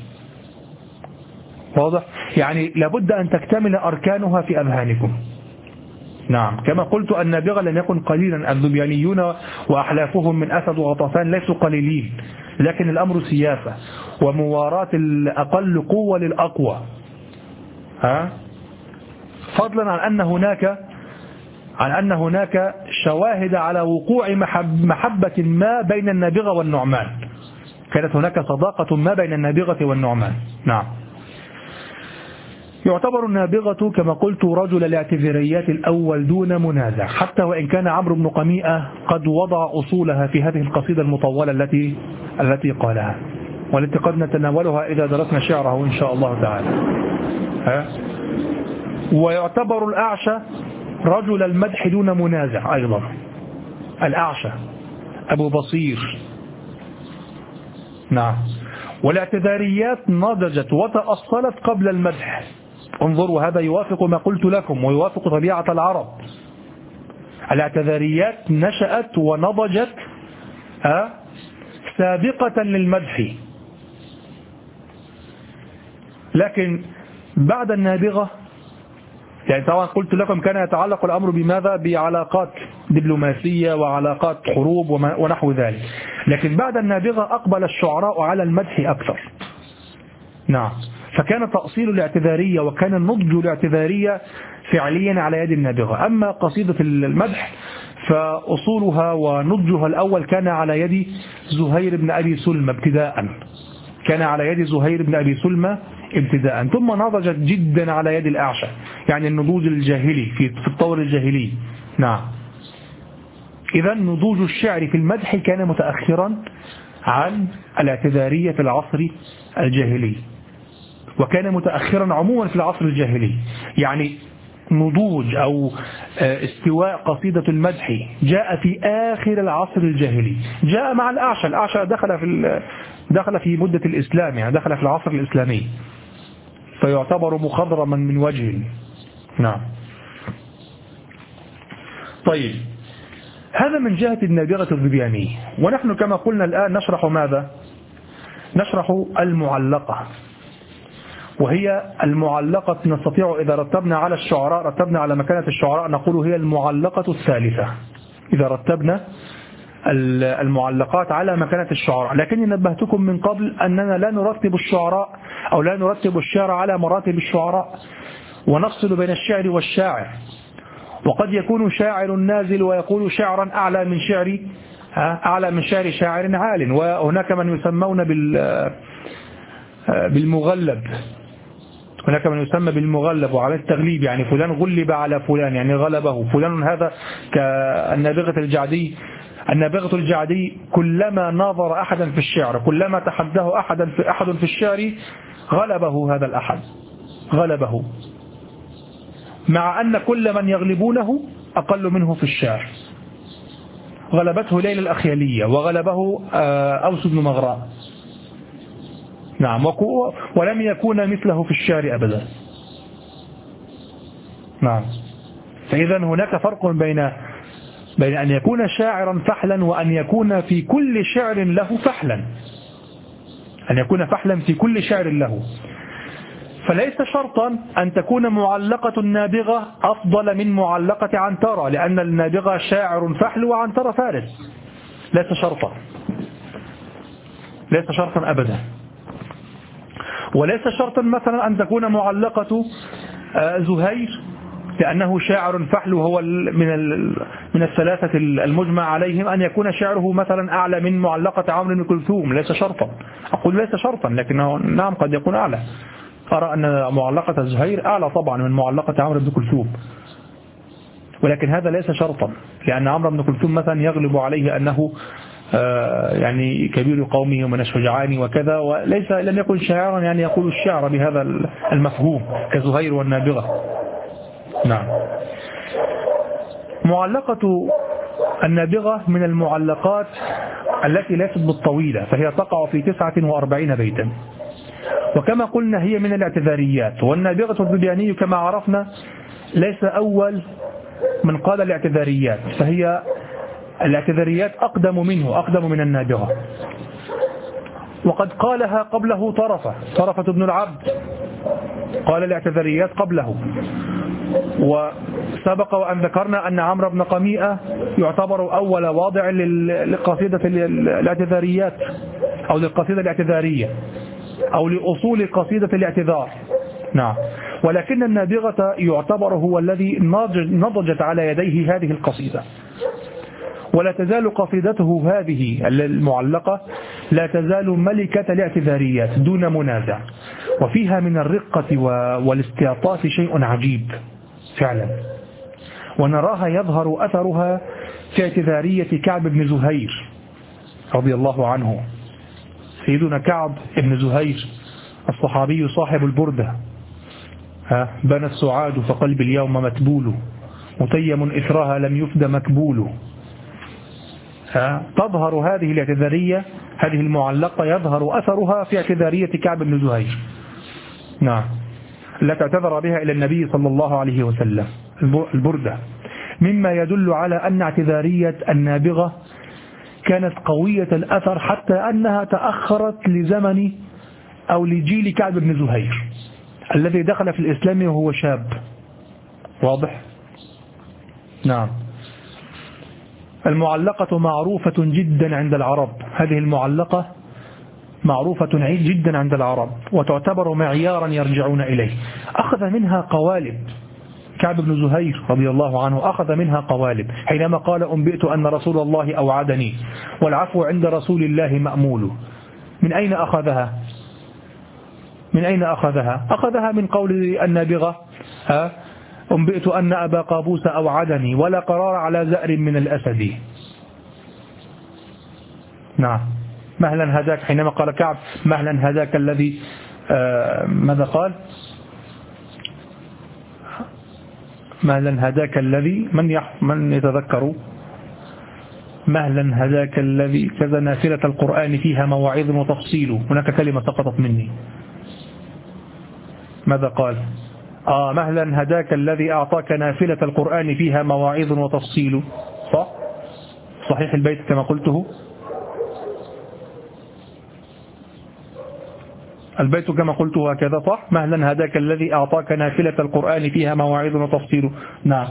واضح؟ يعني لابد أن تكتمل أركانها في أذهانكم. نعم، كما قلت النابغة لم يكن قليلا، الذبيانيون وأحلافهم من أسد وغطفان ليسوا قليلين، لكن الأمر سياسة ومواراة الأقل قوة للأقوى، فضلا عن أن هناك شواهد على وقوع محبة ما بين النابغة والنعمان، كانت هناك صداقة ما بين النابغة والنعمان. نعم. يعتبر النابغة كما قلت رجل الاعتذاريات الأول دون منازع، حتى وإن كان عمرو بن قميئة قد وضع أصولها في هذه القصيدة المطولة التي قالها، والتي قد نتناولها إذا درسنا شعره إن شاء الله تعالى. ويعتبر الأعشى رجل المدح دون منازع أيضا، الأعشى أبو بصير. نعم. والاعتذاريات نضجت وتأصلت قبل المدح، انظروا هذا يوافق ما قلت لكم ويوافق طبيعة العرب. الاعتذاريات نشأت ونضجت سابقة للمدح، لكن بعد النابغة يعني طبعا قلت لكم كان يتعلق الأمر بماذا؟ بعلاقات دبلوماسية وعلاقات حروب ونحو ذلك، لكن بعد النابغة أقبل الشعراء على المدح أكثر. نعم. فكان تأصيل الاعتذارية وكان النضج الاعتذارية فعليا على يد النابغة. أما قصيدة المدح فأصولها ونضجها الأول كان على يد زهير بن أبي سلمى ابتداء، كان على يد زهير بن أبي سلمى ابتداء، ثم نضجت جدا على يد الأعشى، يعني النضوج الجاهلي في الطور الجاهلي. نعم. إذا نضوج الشعر في المدح كان متأخرا عن الاعتذارية في العصر الجاهلي، وكان متأخرا عموما في العصر الجاهلي. يعني نضوج أو استواء قصيدة المدح جاء في آخر العصر الجاهلي، جاء مع الأعشى. الأعشى دخل في مدة الإسلام، يعني دخل في العصر الإسلامي، فيعتبر مخضرما من وجه. نعم. طيب، هذا من جهة النابغة الظبيانية. ونحن كما قلنا الآن نشرح ماذا؟ نشرح المعلقة، وهي المعلقة نستطيع إذا رتبنا على الشعراء، رتبنا على مكانة الشعراء، نقول هي المعلقة الثالثة إذا رتبنا المعلقات على مكانة الشعراء. لكني نبهتكم من قبل أننا لا نرتب الشعراء أو لا نرتب الشعر على مراتب الشعراء، ونفصل بين الشعر والشاعر. وقد يكون شاعر نازل ويقول شعرا أعلى من شعر شاعر عال. وهناك من يسمون بالمغلب، هناك من يسمى بالمغلب وعلى التغليب، يعني فلان غلب على فلان، يعني غلبه فلان. هذا كالنابغة الجعدي. النابغة الجعدي كلما ناظر أحدا في الشعر، كلما تحداه أحد في الشعر، غلبه هذا الأحد، غلبه، مع أن كل من يغلبونه أقل منه في الشعر. غلبته ليلى الأخيلية، وغلبه أوس بن مغراء. نعم. ولم يكون مثله في الشعر أبدا. نعم. فإذا هناك فرق بين أن يكون شاعرا فحلا وأن يكون في كل شعر له فحلا، أن يكون فحلا في كل شعر له. فليس شرطا أن تكون معلقة النابغة أفضل من معلقة عنترة، لأن النابغة شاعر فحل وعنترة فارس. ليس شرطا، ليس شرطا أبدا. وليس شرطا مثلا أن تكون معلقة زهير لأنه شاعر فحل وهو من الثلاثة المجمع عليهم، أن يكون شعره مثلا أعلى من معلقة عمرو بن كلثوم. ليس شرطا، أقول ليس شرطا، لكنه نعم قد يكون أعلى. أرى أن معلقة زهير أعلى طبعا من معلقة عمرو بن كلثوم، ولكن هذا ليس شرطا، لأن عمرو بن كلثوم مثلا يغلب عليه أنه يعني كبير قومه ومن الشجعان وكذا، وليس لم يكن شاعرا يعني يقول الشعر بهذا المفهوم كزهير والنابغة. نعم. معلقة النابغة من المعلقات التي ليست بالطويلة، فهي تقع في 49 بيتا، وكما قلنا هي من الاعتذاريات. والنابغة الظبياني كما عرفنا ليس أول من قال الاعتذاريات، فهي الاعتذاريات أقدم منه، أقدم من النابغة. وقد قالها قبله طرفة بن العبد، قال الاعتذاريات قبله. وسبق وأن ذكرنا أن عمرو بن قميئة يعتبر أول واضع لقصيدة الاعتذاريات أو للقصيدة الاعتذارية أو لأصول قصيدة الاعتذار. نعم. ولكن النابغة يعتبر هو الذي نضجت على يديه هذه القصيدة، ولا تزال قصيدته هذه المعلقة لا تزال ملكة الاعتذاريات دون منازع، وفيها من الرقة والاستعطاف شيء عجيب فعلا، ونراها يظهر أثرها في اعتذارية كعب بن زهير رضي الله عنه. سيدنا كعب بن زهير الصحابي صاحب البردة، بنى السعاد فقلب اليوم متبول، متيم إثرها لم يفد مكبول. تظهر هذه الاعتذارية، هذه المعلقة يظهر أثرها في اعتذارية كعب بن زهير. نعم. التي اعتذر بها إلى النبي صلى الله عليه وسلم، البردة، مما يدل على أن اعتذارية النابغة كانت قوية الأثر، حتى أنها تأخرت لزمن أو لجيل كعب بن زهير الذي دخل في الإسلام وهو شاب. واضح؟ نعم. المعلقة معروفة جدا عند العرب، هذه المعلقة معروفة جدا عند العرب وتعتبر معيارا يرجعون إليه. أخذ منها قوالب كعب بن زهير رضي الله عنه، أخذ منها قوالب حينما قال أنبئت أن رسول الله أوعدني والعفو عند رسول الله مأمول. من أين أخذها؟ من أين أخذها؟ أخذها من قول النابغة أنبئت أن أبا قابوس أوعدني ولا قرار على زأر من الأسد. نعم. مهلا هداك، حينما قال كعب مهلا هداك الذي ماذا قال؟ مهلا هداك الذي من يتذكر؟ مهلا هداك الذي كذا نافلة القرآن فيها مواعظ وتفصيل. هناك كلمة سقطت مني، ماذا قال؟ مهلا هداك الذي أعطاك نافلة القرآن فيها مواعظ وتفصيل. صح؟ صحيح البيت كما قلته؟ البيت كما قلته هكذا صح؟ مهلا هداك الذي أعطاك نافلة القرآن فيها مواعظ وتفصيل. نعم.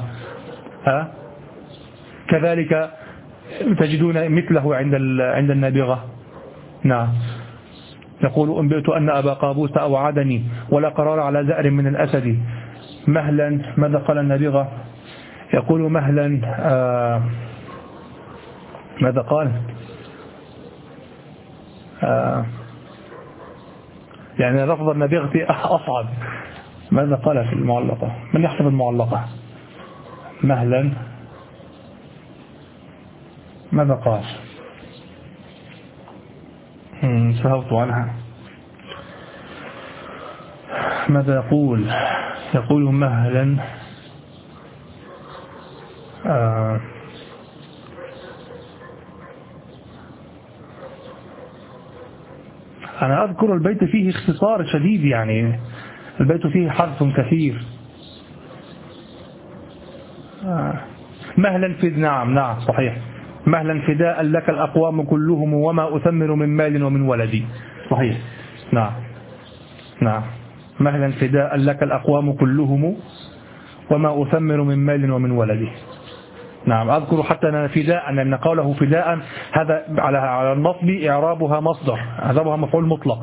كذلك تجدون مثله عند النابغة. نعم. يقول أنبئت أن أبا قابوس أوعدني ولا قرار على زأر من الأسد. مهلا، ماذا قال النابغة؟ يقول مهلا ماذا قال؟ يعني لفظ النابغة أصعب. ماذا قال في المعلقة؟ من يحفظ المعلقة؟ مهلا، ماذا قال؟ سهوت عنها. ماذا يقول؟ يقول مهلا أنا أذكر البيت فيه اختصار شديد، يعني البيت فيه حرف كثير. مهلا نعم صحيح. مهلا فداء لك الأقوام كلهم وما أثمر من مال ومن ولدي. صحيح. نعم. مهلا فداء لك الأقوام كلهم وما أثمر من مال ومن ولدي. نعم. أذكر حتى أن فداء، أن قوله فداء هذا على النصب إعرابها مصدر، إعرابها مفعول مطلق.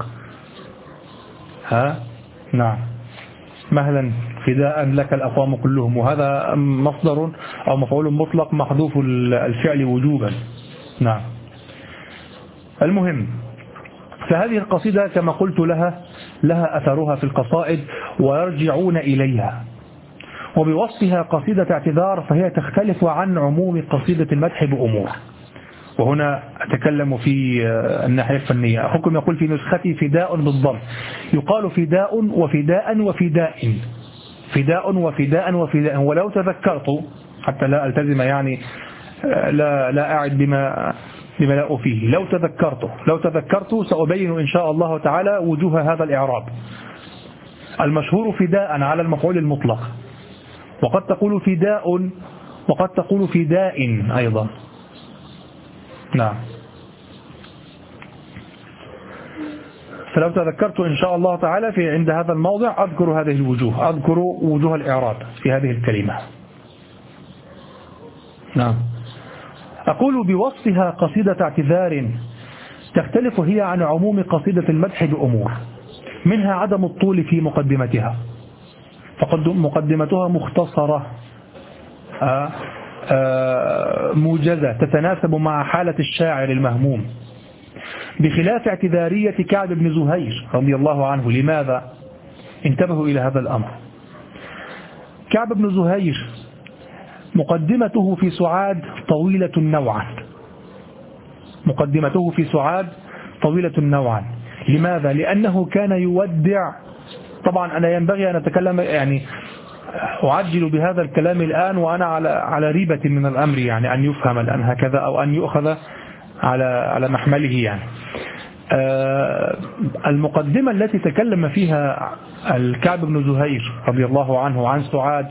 نعم. مهلا فداء لك الأقوام كلهم، وهذا مصدر أو مفعول مطلق محذوف الفعل وجوبا. نعم. المهم، فهذه القصيدة كما قلت لها أثرها في القصائد ويرجعون إليها. وبوصفها قصيدة اعتذار فهي تختلف عن عموم قصيدة المدح بأمور. وهنا أتكلم في الناحية الفنية. أخوكم يقول في نسختي فداء بالضم، يقال فداء وفداء وفداء، فداء وفداء وفداء. ولو تذكرت، حتى لا ألتزم يعني لا أعد بما لا أفيه، لو تذكرت سأبين إن شاء الله تعالى وجوه هذا الإعراب. المشهور فداء على المفعول المطلق، وقد تقول فداء وقد تقول فداء أيضا. نعم. فلو تذكرت إن شاء الله تعالى في عند هذا الموضع أذكر هذه الوجوه، أذكر وجوه الإعراب في هذه الكلمة. نعم. أقول بوصفها قصيدة اعتذار تختلف هي عن عموم قصيدة المدح بأمور، منها عدم الطول في مقدمتها، فقد مقدمتها مختصرة موجزة تتناسب مع حالة الشاعر المهموم، بخلاف اعتذارية كعب بن زهير رضي الله عنه. لماذا؟ انتبهوا إلى هذا الأمر. كعب بن زهير مقدمته في سعاد طويلة نوعا، مقدمته في سعاد طويلة نوعا. لماذا؟ لأنه كان يودع. طبعا أنا ينبغي أن أتكلم، يعني أعجل بهذا الكلام الآن وأنا على ريبة من الأمر، يعني أن يفهم الآن هكذا أو أن يؤخذ على محمله. يعني المقدمة التي تكلم فيها الكعب بن زهير رضي الله عنه عن سعاد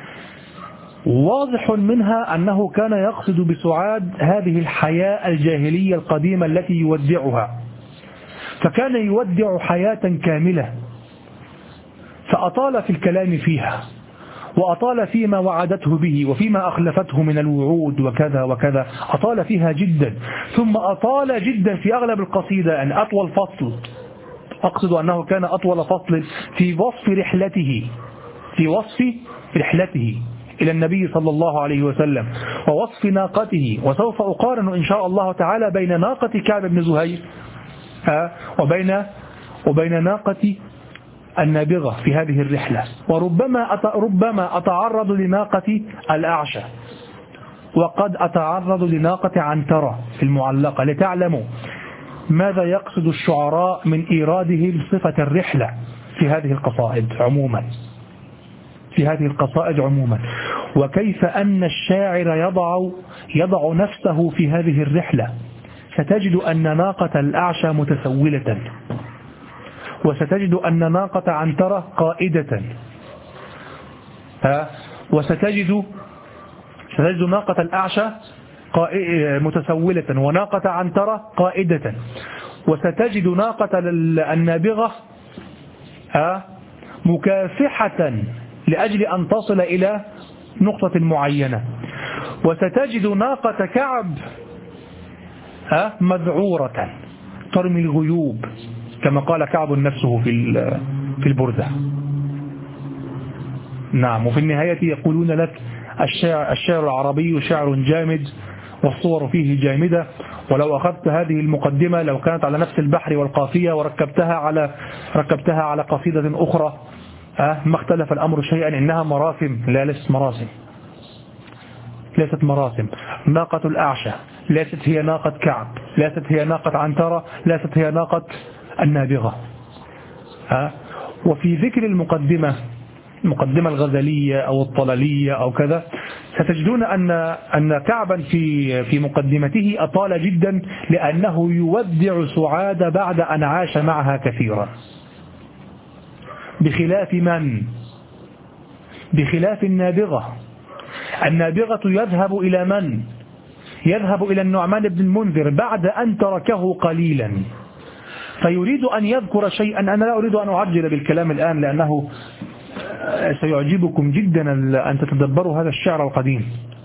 واضح منها أنه كان يقصد بسعاد هذه الحياة الجاهلية القديمة التي يودعها، فكان يودع حياة كاملة، فأطال في الكلام فيها وأطال فيما وعدته به وفيما أخلفته من الوعود وكذا وكذا، أطال فيها جدا. ثم أطال جدا في أغلب القصيدة، أن أطول فصل، أقصد أنه كان أطول فصل في وصف رحلته إلى النبي صلى الله عليه وسلم ووصف ناقته. وسوف أقارن إن شاء الله تعالى بين ناقة كعب بن زهير وبين ناقة النابغة في هذه الرحلة. وربما أتعرض لناقة الأعشى، وقد أتعرض لناقة عنترة في المعلقة، لتعلموا ماذا يقصد الشعراء من إيرادهم صفة الرحلة في هذه القصائد عموما. في هذه القصائد عموما، وكيف أن الشاعر يضع نفسه في هذه الرحلة. ستجد أن ناقة الأعشى متسولة، وستجد أن ناقة عنترة قائدة، وستجد ناقة الأعشى متسولة، وناقة عنترة قائدة، وستجد ناقة النابغة مكافحة لأجل أن تصل إلى نقطة معينة، وستجد ناقة كعب مذعورة ترمي الغيوب كما قال كعب نفسه في البردة. نعم. وفي النهاية يقولون لك الشعر العربي شعر جامد والصور فيه جامدة، ولو أخذت هذه المقدمة لو كانت على نفس البحر والقافية وركبتها على قصيدة أخرى ما اختلف الأمر شيئا، إنها مراسم. لا، ليست مراسم. ناقة الأعشى ليست هي ناقة كعب، ليست هي ناقة عنترة، ليست هي ناقة النابغة. وفي ذكر المقدمة الغزلية أو الطلالية أو كذا، ستجدون أن كعبا في مقدمته أطال جدا، لأنه يودع سعاد بعد أن عاش معها كثيرا، بخلاف النابغة. النابغة يذهب إلى من؟ يذهب إلى النعمان بن المنذر بعد أن تركه قليلا، فيريد أن يذكر شيئا. أنا لا أريد أن أعجل بالكلام الآن، لأنه سيعجبكم جدا أن تتدبروا هذا الشعر القديم.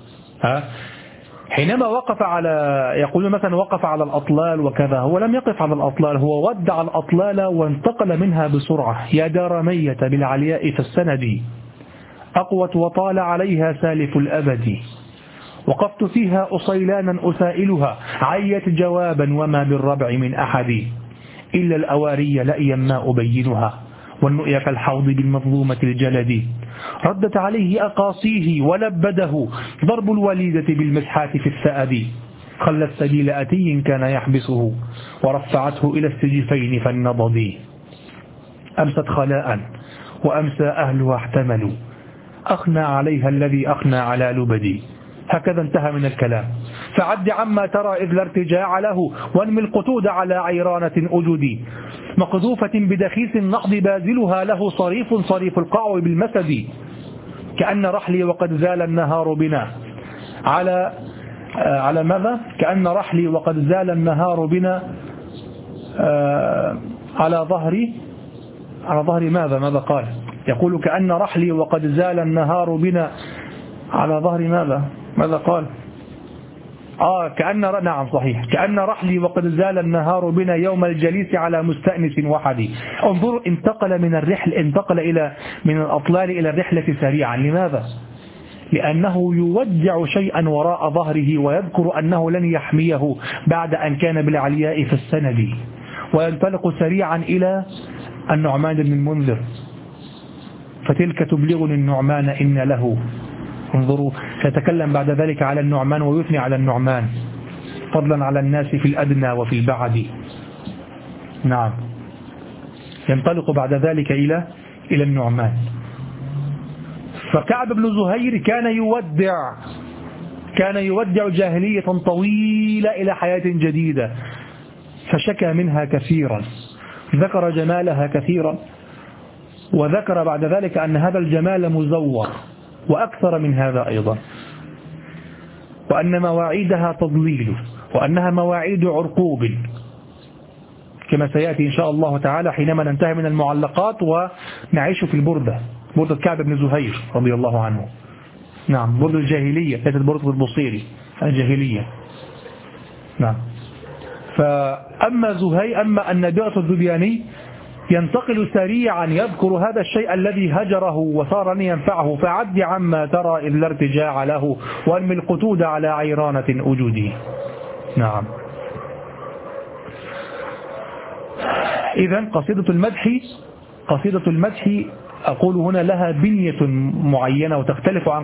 حينما وقف يقولون مثلا وقف على الأطلال وكذا، هو لم يقف على الأطلال، هو ودع الأطلال وانتقل منها بسرعة. يا دار مية بالعلياء فالسند أقوت وطال عليها سالف الأبد، وقفت فيها أصيلانا أسائلها عيت جوابا وما بالربع من أحد، إلا الأواري لأيا ما أبينها والنؤيا كالحوض بالمظلومة الجلد، ردت عليه أقاصيه ولبده ضرب الوليدة بالمسحات في الثأب، خلت سبيل أتي كان يحبسه ورفعته إلى السجفين فالنضد، أمست خلاء وأمسى أهلها احتملوا أخنى عليها الذي أخنى على لبدي. هكذا انتهى من الكلام. فعد عما ترى إذ لا ارتجاع له، وانمي القتود على عيرانة أجدي، مقذوفة بدخيس النقض بازلها له صريف القعو بالمسد، كأن رحلي وقد زال النهار بنا على ماذا؟ كأن رحلي وقد زال النهار بنا على ظهر ماذا قال؟ يقول كأن رحلي وقد زال النهار بنا على ظهر ماذا قال؟ نعم صحيح، كأن رحلي وقد زال النهار بنا يوم الجليس على مستأنس وحدي. انظر، انتقل من الأطلال إلى الرحلة سريعا. لماذا؟ لأنه يودع شيئا وراء ظهره، ويذكر أنه لن يحميه بعد أن كان بالعلياء في السند، وينطلق سريعا إلى النعمان بن المنذر، فتلك تبلغني النعمان إن له. انظروا، سيتكلم بعد ذلك على النعمان ويثني على النعمان، فضلا على الناس في الأدنى وفي البعد. نعم. ينطلق بعد ذلك إلى النعمان. فكعب بن زهير كان يودع جاهلية طويلة إلى حياة جديدة، فشكى منها كثيرا، ذكر جمالها كثيرا، وذكر بعد ذلك أن هذا الجمال مزور، وأكثر من هذا أيضا، وأن مواعيدها تضليل، وأنها مواعيد عرقوب، كما سيأتي إن شاء الله تعالى حينما ننتهي من المعلقات ونعيش في بردة كعب بن زهير رضي الله عنه. نعم، بردة الجاهلية، ليست بردة البصيري، الجاهلية. نعم. أما النابغة الذبياني ينتقل سريعا، يذكر هذا الشيء الذي هجره وصار لن ينفعه، فعد عما ترى إذ لا ارتجاع له، وانمي القتود على عيرانة أجودي. نعم. إذن قصيدة المدح أقول هنا لها بنية معينة، وتختلف عن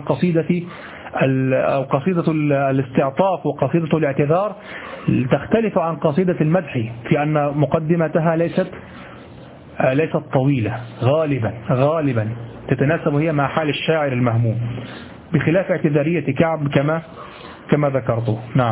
قصيدة الاستعطاف وقصيدة الاعتذار، تختلف عن قصيدة المدح في أن مقدمتها ليست طويلة غالبا، تتناسب هي مع حال الشاعر المهموم، بخلاف اعتذارية كعب كما ذكرته. نعم.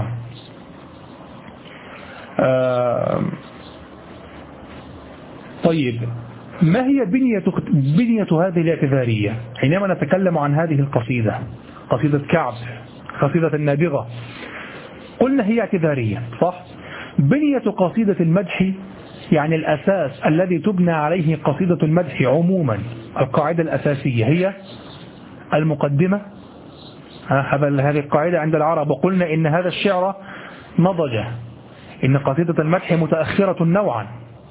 طيب، ما هي بنية هذه الاعتذارية؟ حينما نتكلم عن هذه القصيدة، قصيدة كعب، قصيدة النابغة، قلنا هي اعتذارية، صح؟ بنية قصيدة المدح، يعني الأساس الذي تبنى عليه قصيدة المدح عموما، القاعدة الأساسية هي المقدمة. هذه القاعدة عند العرب، وقلنا إن هذا الشعر نضج، إن قصيدة المدح متأخرة نوعا،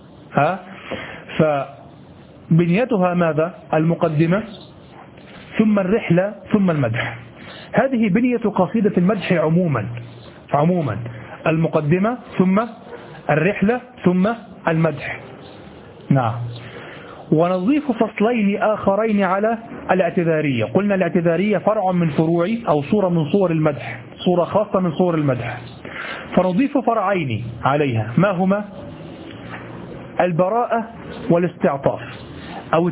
فبنيتها ماذا؟ المقدمة ثم الرحلة ثم المدح. هذه بنية قصيدة المدح عموما، المقدمة ثم الرحلة ثم المدح. نعم. ونضيف فصلين آخرين على الاعتذارية. قلنا الاعتذارية فرع من فروع أو صورة من صور المدح، صورة خاصة من صور المدح، فنضيف فرعين عليها. ما هما؟ البراءة والاستعطاف، أو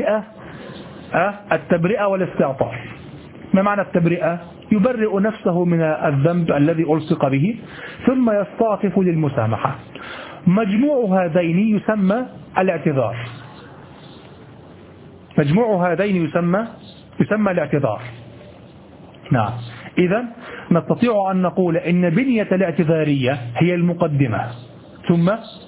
التبرئة والاستعطاف. ما معنى التبرئة؟ يبرئ نفسه من الذنب الذي ألصق به ثم يستعطف للمسامحة. مجموع هذين يسمى الاعتذار. مجموع هذين يسمى الاعتذار. نعم. إذن نستطيع أن نقول إن بنية الاعتذارية هي المقدمة ثم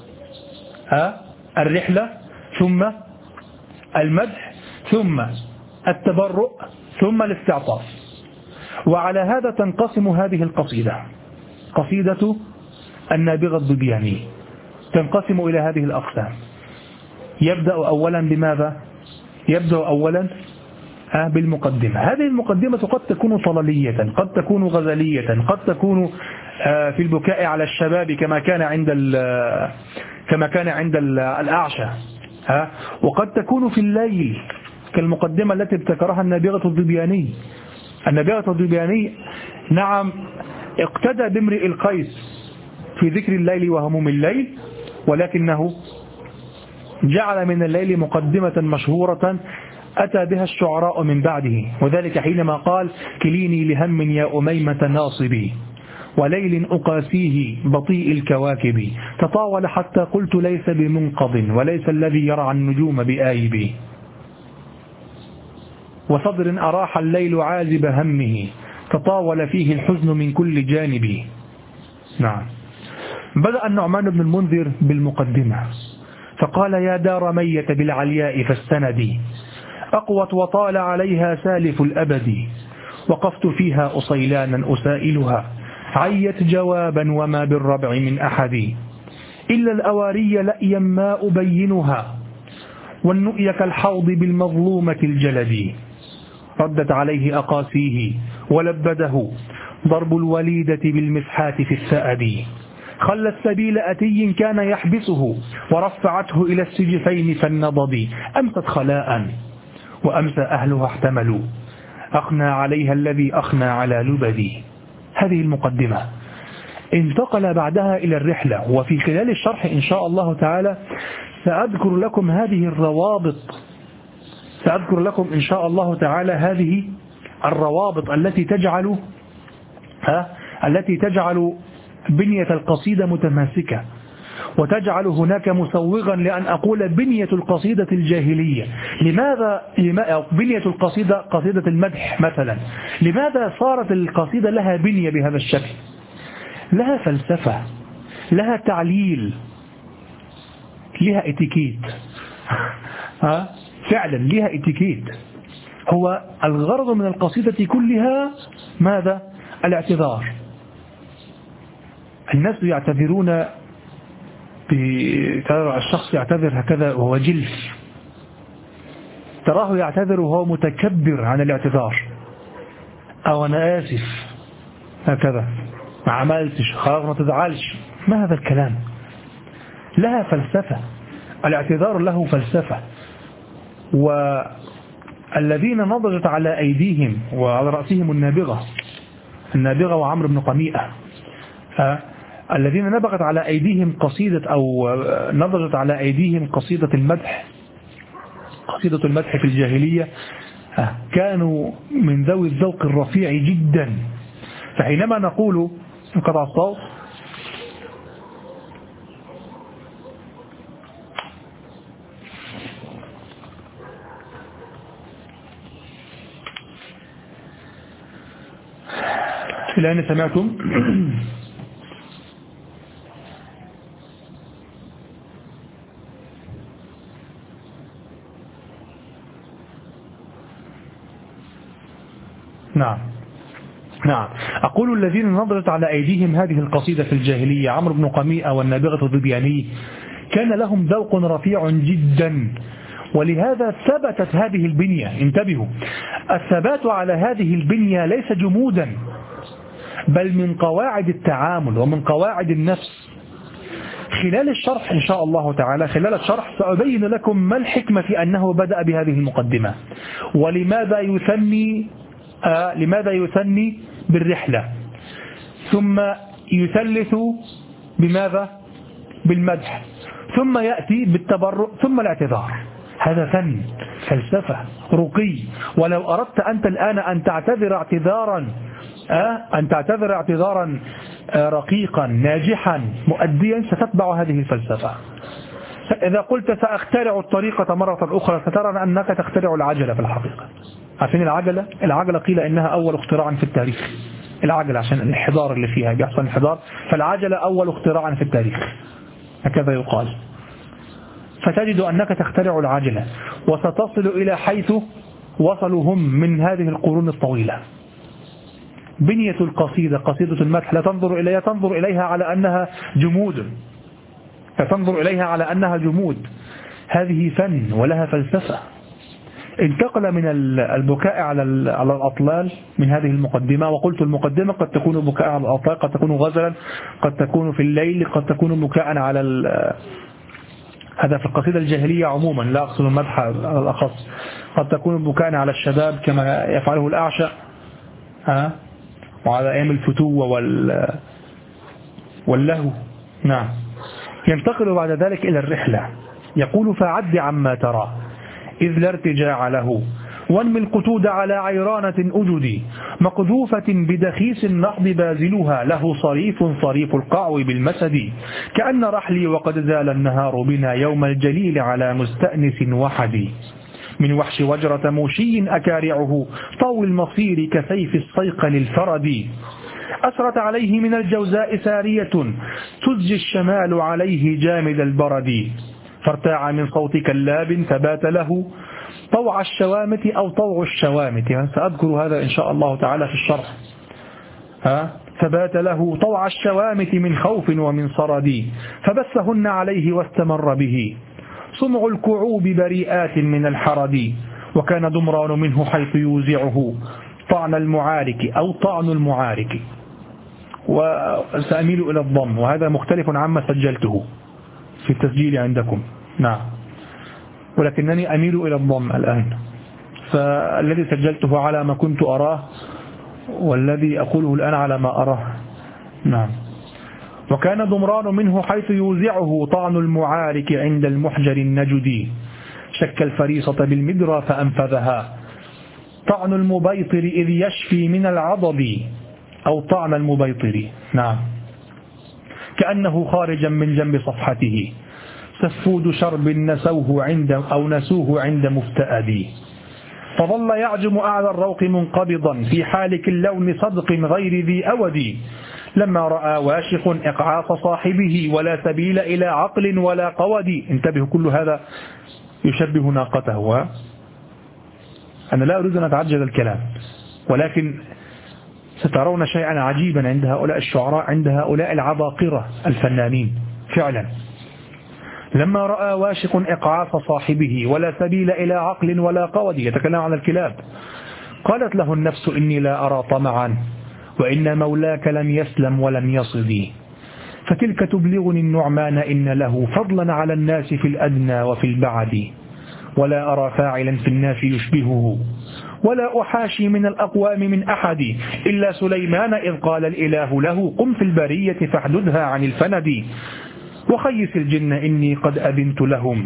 الرحلة ثم المدح ثم التبرؤ ثم الاستعطاف. وعلى هذا تنقسم هذه القصيدة، قصيدة النابغة الظبياني، تنقسم إلى هذه الأقسام. يبدأ أولا بماذا؟ يبدأ أولا بالمقدمة. هذه المقدمة قد تكون طلالية، قد تكون غزلية، قد تكون في البكاء على الشباب كما كان عند الأعشى، وقد تكون في الليل كالمقدمة التي ابتكرها النابغة الظبياني. النابغة الظبياني نعم اقتدى بامرئ القيس في ذكر الليل وهموم الليل، ولكنه جعل من الليل مقدمة مشهورة أتى بها الشعراء من بعده، وذلك حينما قال: كليني لهم يا أميمة ناصبي وليل أقاسيه بطيء الكواكب، تطاول حتى قلت ليس بمنقض وليس الذي يرعى النجوم بآيب، وصدر أراح الليل عازب همه تطاول فيه الحزن من كل جانب. نعم. بدأ النعمان بن المنذر بالمقدمة فقال: يا دار ميت بالعلياء فاستندي، أقوت وطال عليها سالف الأبد، وقفت فيها أصيلانا أسائلها، عيت جوابا وما بالربع من أحد، إلا الأواري لأيا ما أبينها، والنؤي كالحوض بالمظلومة الجلد، ردت عليه أقاسيه ولبده ضرب الوليدة بالمسحات في الثأد، خلى السبيل أتي كان يحبسه، ورفعته إلى السجفين فالنضب، أمست خلاء وأمسى أهلها احتملوا، أخنى عليها الذي أخنى على لبدي. هذه المقدمة. انتقل بعدها إلى الرحلة، وفي خلال الشرح إن شاء الله تعالى سأذكر لكم هذه الروابط، سأذكر لكم إن شاء الله تعالى هذه الروابط التي تجعل بنية القصيدة متماسكة، وتجعل هناك مسوغا لأن أقول بنية القصيدة الجاهلية. لماذا بنية القصيدة، قصيدة المدح مثلا، لماذا صارت القصيدة لها بنية بهذا الشكل؟ لها فلسفة، لها تعليل، لها اتيكيت. فعلا لها اتيكيت. هو الغرض من القصيدة كلها ماذا؟ الاعتذار. الناس يعتذرون الشخص يعتذر هكذا وهو جلف، تراه يعتذر وهو متكبر عن الاعتذار، أو أنا آسف هكذا ما عملتش خلاص ما تزعلش. ما هذا الكلام؟ لها فلسفة، الاعتذار له فلسفة. والذين نضجت على أيديهم وعلى رأسهم النابغة وعمرو بن قميئة، الذين نبغت على أيديهم قصيدة أو نضجت على أيديهم قصيدة المدح، قصيدة المدح في الجاهلية كانوا من ذوي الذوق الرفيع جدا. فحينما نقول انقطع الصوت الآن سمعتم؟ نعم أقول الذين نظرت على أيديهم هذه القصيدة في الجاهلية عمرو بن قميئة والنابغة الظبياني كان لهم ذوق رفيع جدا، ولهذا ثبتت هذه البنية. انتبهوا، الثبات على هذه البنية ليس جمودا، بل من قواعد التعامل ومن قواعد النفس. خلال الشرح إن شاء الله تعالى، خلال الشرح سأبين لكم ما الحكمة في أنه بدأ بهذه المقدمة، ولماذا يثني بالرحلة، ثم يثلث بماذا؟ بالمدح، ثم يأتي بالتبرؤ، ثم الاعتذار. هذا فن، فلسفة، رقي. ولو أردت أنت الآن أن تعتذر اعتذارا رقيقا ناجحا مؤديا ستتبع هذه الفلسفة. إذا قلت سأخترع الطريقة مرة أخرى سترى أنك تخترع العجلة في الحقيقة. عارفين العجلة قيل إنها أول اختراع في التاريخ. العجلة عشان الانحدار اللي فيها بيحصل انحدار، فالعجلة أول اختراع في التاريخ هكذا يقال. فتجد أنك تخترع العجلة وستصل إلى حيث وصلوا هم من هذه القرون الطويلة. بنية القصيدة، قصيدة المدح، لا تنظر إليها على أنها جمود، لا تنظر إليها على أنها جمود. هذه فن ولها فلسفة. انتقل من البكاء على الأطلال من هذه المقدمة، وقلت المقدمة قد تكون بكاء على الأطلال، قد تكون غزلا، قد تكون في الليل، قد تكون بكاء على هذا في القصيدة الجاهلية عموما، لا أقصد المدح على الأخص. قد تكون بكاء على الشباب كما يفعله الأعشى وعلى أيام الفتوة واللهو. نعم. ينتقل بعد ذلك إلى الرحلة، يقول فعد عما ترى إذ لا ارتجاع له، وانمي القتود على عيرانة أجدي، مقذوفة بدخيس النحض بازلها، له صريف القعو بالمسد، كأن رحلي وقد زال النهار بنا يوم الجليل على مستأنس وحدي، من وحش وجرة موشي أكارعه، طو المصير كسيف الصيقل الفرد، أسرت عليه من الجوزاء سارية، تزجي الشمال عليه جامد البرد، فارتاع من صوت كلاب فبات له طوع الشوامت أو طوع الشوامت. يعني سأذكر هذا إن شاء الله تعالى في الشرح. فبات له طوع الشوامت من خوف ومن صرد، فبثهن عليه واستمر به صمع الكعوب بريئات من الحرد، وكان دمران منه حيث يوزعه طعن المعارك أو طعن المعارك. وسأميل إلى الضم، وهذا مختلف عما سجلته في التسجيل عندكم. نعم، ولكنني أميل إلى الضم الآن، فالذي سجلته على ما كنت أراه، والذي أقوله الآن على ما أراه. نعم. وكان ضمران منه حيث يوزعه طعن المعارك عند المحجر النجدي، شك الفريصة بالمدرى فأنفذها، طعن المبيطر إذ يشفي من العضب أو طعن المبيطر. نعم. كأنه خارجا من جنب صفحته، سفود شرب نسوه عند مفتأدي، فظل يعجم أعلى الروق منقبضا في حالك اللون صدق غير ذي أودي، لما رأى واشق إقعاص صاحبه ولا سبيل إلى عقل ولا قودي. انتبهوا، كل هذا يشبه ناقته. أنا لا أريد أن أتعجل الكلام، ولكن سترون شيئا عجيبا عند هؤلاء الشعراء، عند هؤلاء العباقرة الفنانين فعلا. لما رأى واشق إقعاص صاحبه ولا سبيل إلى عقل ولا قود، يتكلم عن الكلاب، قالت له النفس إني لا أرى طمعا، وإن مولاك لم يسلم ولم يصدي، فتلك تبلغني النعمان إن له فضلا على الناس في الأدنى وفي البعد، ولا أرى فاعلا في الناس يشبهه، ولا أحاشي من الأقوام من أحد، إلا سليمان إذ قال الإله له قم في البرية فاحددها عن الفند، وخيس الجن إني قد أذنت لهم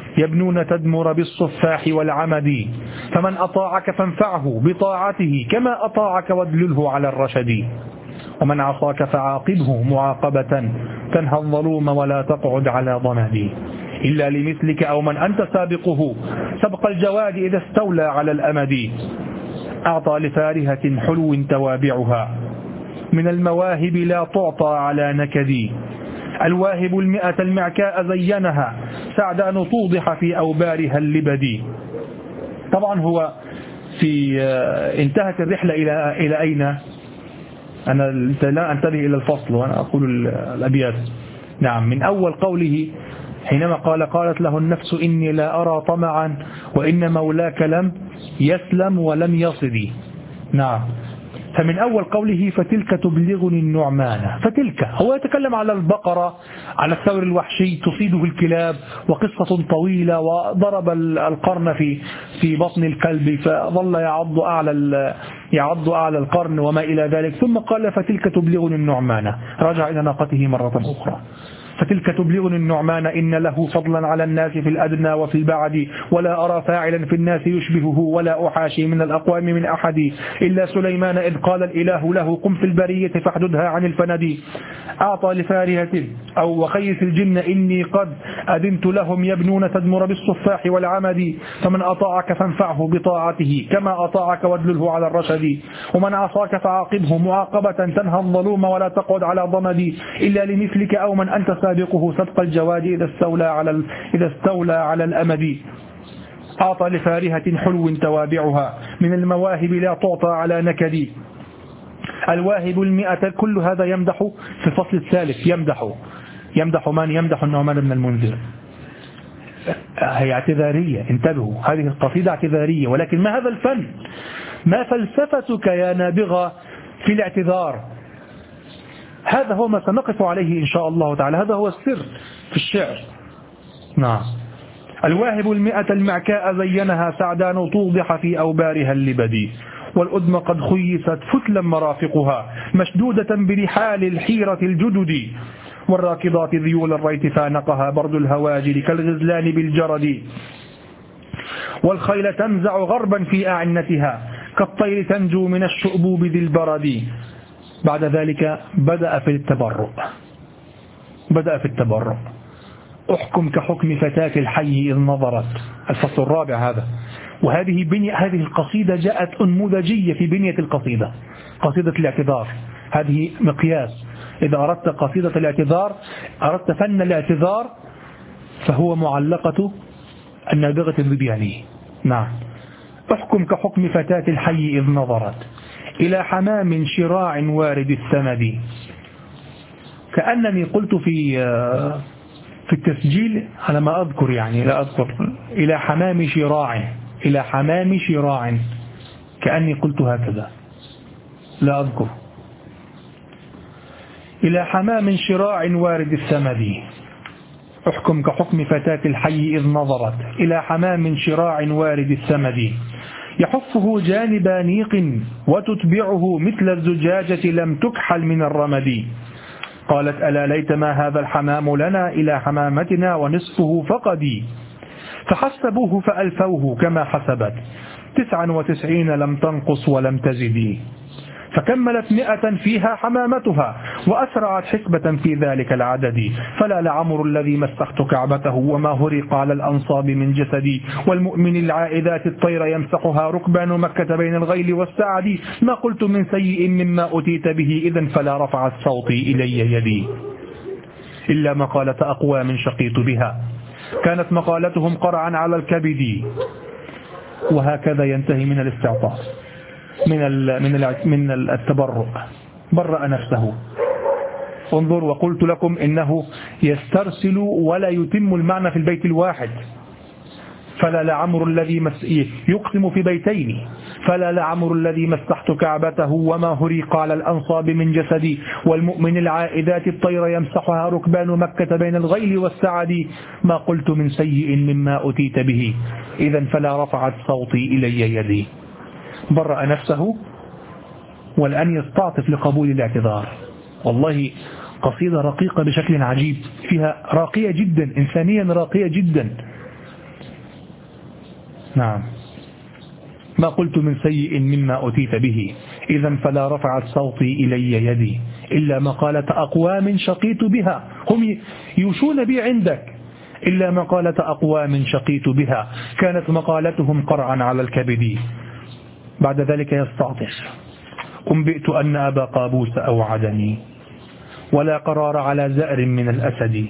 يبنون تدمر بالصفاح والعمد، فمن أطاعك فانفعه بطاعته كما أطاعك وادلله على الرشد، ومن عصاك فعاقبه معاقبة تنهى الظلوم ولا تقعد على ضمد، إلا لمثلك أو من أنت سابقه سبق الجواد إذا استولى على الأمد، أعطى لفارهة حلو توابعها من المواهب لا تعطى على نكد، الواهب 100 المعكاء زينها سعدان توضح في أوبارها اللبد. طبعا هو في انتهت الرحلة إلى أين؟ أنا لا أنتبه إلى الفصل وأنا أقول الأبيات. نعم، من أول قوله حينما قالت له النفس إني لا أرى طمعا وإن مولاك لم يسلم ولم يصدي. نعم، فمن أول قوله فتلك تبلغني النعمان، فتلك هو يتكلم على البقرة، على الثور الوحشي تصيده الكلاب، وقصة طويلة، وضرب القرن في بطن الكلب فظل يعض أعلى القرن وما إلى ذلك، ثم قال فتلك تبلغني النعمان، رجع إلى ناقته مرة أخرى، فتلك تبلغني النعمان إن له فضلا على الناس في الأدنى وفي البعد، ولا أرى فاعلا في الناس يشبهه ولا أحاشي من الأقوام من أحد، إلا سليمان إذ قال الإله له قم في البرية فاحددها عن الفند، أعطى لفارهة أو وخيس الجن إني قد أذنت لهم يبنون تدمر بالصفاح والعمد، فمن أطاعك فانفعه بطاعته كما أطاعك وادلله على الرشد، ومن عصاك فعاقبه معاقبة تنهى الظلوم ولا تقعد على ضمد، إلا لمثلك أو من أنت سابقه سبق الجواد إذا استولى على الأمد، أعطى لفارهة حلو توابعها من المواهب لا تعطى على نكد، الواهب 100. كل هذا يمدح في الفصل الثالث، يمدح من؟ يمدح النعمان بن المنذر. هي اعتذارية، انتبهوا، هذه القصيدة اعتذارية، ولكن ما هذا الفن؟ ما فلسفتك يا نابغة في الاعتذار؟ هذا هو ما سنقف عليه إن شاء الله تعالى، هذا هو السر في الشعر. نعم، الواهب 100 المعكاء زينها سعدان توضح في أوبارها اللبد، والأدم قد خيست فتلا مرافقها مشدودة برحال الحيرة الجدد، والراكضات ذيول الريت فانقها برد الهواجر كالغزلان بالجرد، والخيل تنزع غربا في أعنتها كالطير تنجو من الشؤبوب ذي البرد. بعد ذلك بدأ في التبرع، أحكم كحكم فتاة الحي إذ نظرت، الفصل الرابع هذا. وهذه هذه القصيدة جاءت أنموذجية في بنية القصيدة، قصيدة الاعتذار، هذه مقياس. إذا أردت قصيدة الاعتذار، أردت فن الاعتذار، فهو معلقة النابغة الذبياني. نعم، أحكم كحكم فتاة الحي إذ نظرت إلى حمام شراع وارد الثمد. كأنني قلت في التسجيل على ما أذكر، يعني لا أذكر، إلى حمام شراع، كأني قلت هكذا، لا أذكر، إلى حمام شراع وارد الثمد، أحكم كحكم فتاة الحي إذ نظرت إلى حمام شراع وارد الثمد، يحفه جانب نيق وتتبعه مثل الزجاجة لم تكحل من الرمد. قالت ألا ليت ما هذا الحمام لنا إلى حمامتنا ونصفه فقدي، فحسبوه فألفوه كما حسبت 99 لم تنقص ولم تزدي، فكملت 100 فيها حمامتها وأسرعت حسبة في ذلك العدد، فلا لعمر الذي مسخت كعبته وما هرق على الأنصاب من جسدي، والمؤمن العائذات الطير يمسحها ركبان مكة بين الغيل والسعد، ما قلت من سيء مما أتيت به إذن فلا رفعت صوتي إلي يدي، إلا مقالة أقوام شقيت بها كانت مقالتهم قرعا على الكبد. وهكذا ينتهي من الاستعطاف، من التبرؤ، برأ نفسه. انظر، وقلت لكم إنه يسترسل ولا يتم المعنى في البيت الواحد، فلا لعمر الذي يقسم في بيتين، فلا لعمر الذي مسحت كعبته وما هريق على الأنصاب من جسدي، والمؤمن العائذات الطير يمسحها ركبان مكة بين الغيل والسعد، ما قلت من سيء مما أتيت به إذن فلا رفعت صوتي إلي يدي. برأ نفسه، والآن يستعطف لقبول الاعتذار. والله قصيدة رقيقة بشكل عجيب، فيها راقية جدا، إنسانيا راقية جدا. نعم. ما قلت من سيء مما أتيت به، إذا فلا رفعت صوتي إلي يدي إلا مقالة أقوام شقيت بها، هم يوشون بي عندك، إلا مقالة أقوام شقيت بها كانت مقالتهم قرعا على الكبد. بعد ذلك يستعطف: أنبئت أن أبا قابوس أوعدني ولا قرار على زأر من الأسد،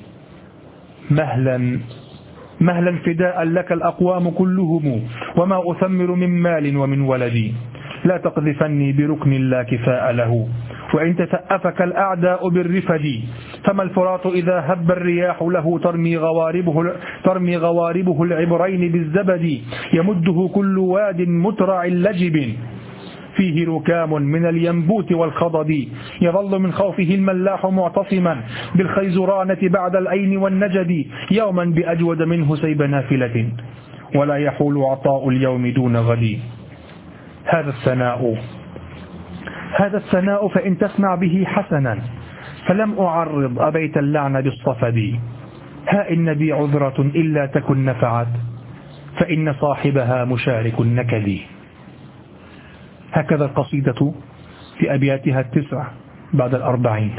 مهلا فداء لك الأقوام كلهم وما أثمر من مال ومن ولدي، لا تقذفني بركن لا كفاء له وإن تثأفك الأعداء بالرفد، فما الفرات إذا هب الرياح له ترمي غواربه العبرين بالزبد، يمده كل واد مترع لجب فيه ركام من الينبوت والخضد، يظل من خوفه الملاح معتصما بالخيزرانة بعد الأين والنجد، يوما بأجود منه سيب نافلة ولا يحول عطاء اليوم دون غد. هذا الثناء فإن تسمع به حسنا فلم أعرض أبيت اللعن بالصفد، ها إن بي عذرة إلا تكن نفعت فإن صاحبها مشارك النكد. هكذا القصيدة في أبياتها 9 بعد 40.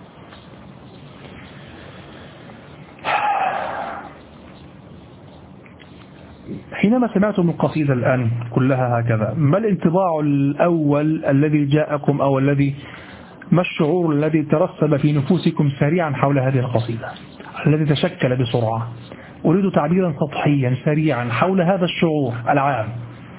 حينما سمعتم القصيدة الآن كلها هكذا، ما الانطباع الأول الذي جاءكم، أو ما الشعور الذي ترسب في نفوسكم سريعا حول هذه القصيدة الذي تشكل بسرعة؟ أريد تعبيرا سطحيا سريعا حول هذا الشعور العام.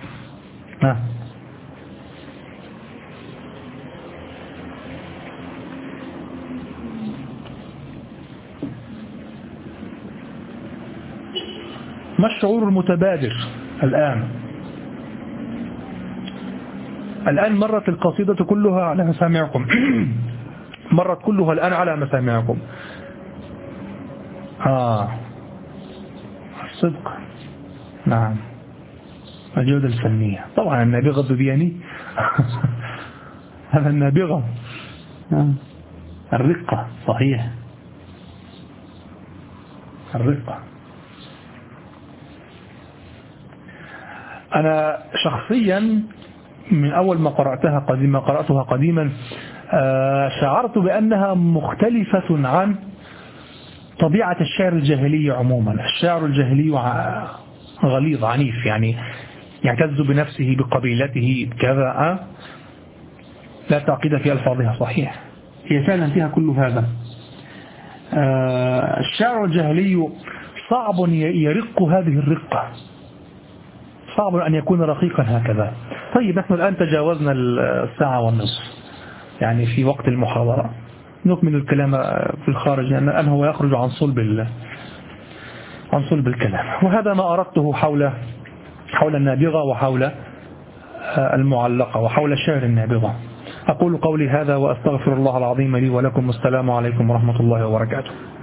ما الشعور المتبادر الآن مرت القصيدة كلها على مسامعكم مرت كلها الآن على مسامعكم. الصدق، نعم، الجودة الفنية، طبعا النابغة الذبياني هذا النابغة، الرقة، صحيح، الرقة. أنا شخصيا من أول ما قرأتها قديما شعرت بأنها مختلفة عن طبيعة الشعر الجاهلي عموما. الشعر الجاهلي غليظ عنيف، يعني يعتز بنفسه بقبيلته كذا، لا تعقيد في ألفاظها، صحيح، هي فعلا فيها كل هذا. الشعر الجاهلي صعب يرق هذه الرقة، صعب أن يكون رقيقا هكذا. طيب، نحن الآن تجاوزنا 1:30 يعني في وقت المحاضرة، نكمل الكلام في الخارج، لأن الآن هو يخرج عن صلب الكلام. وهذا ما أردته حول النابغة وحول المعلقة وحول شعر النابغة. أقول قولي هذا وأستغفر الله العظيم لي ولكم، والسلام عليكم ورحمة الله وبركاته.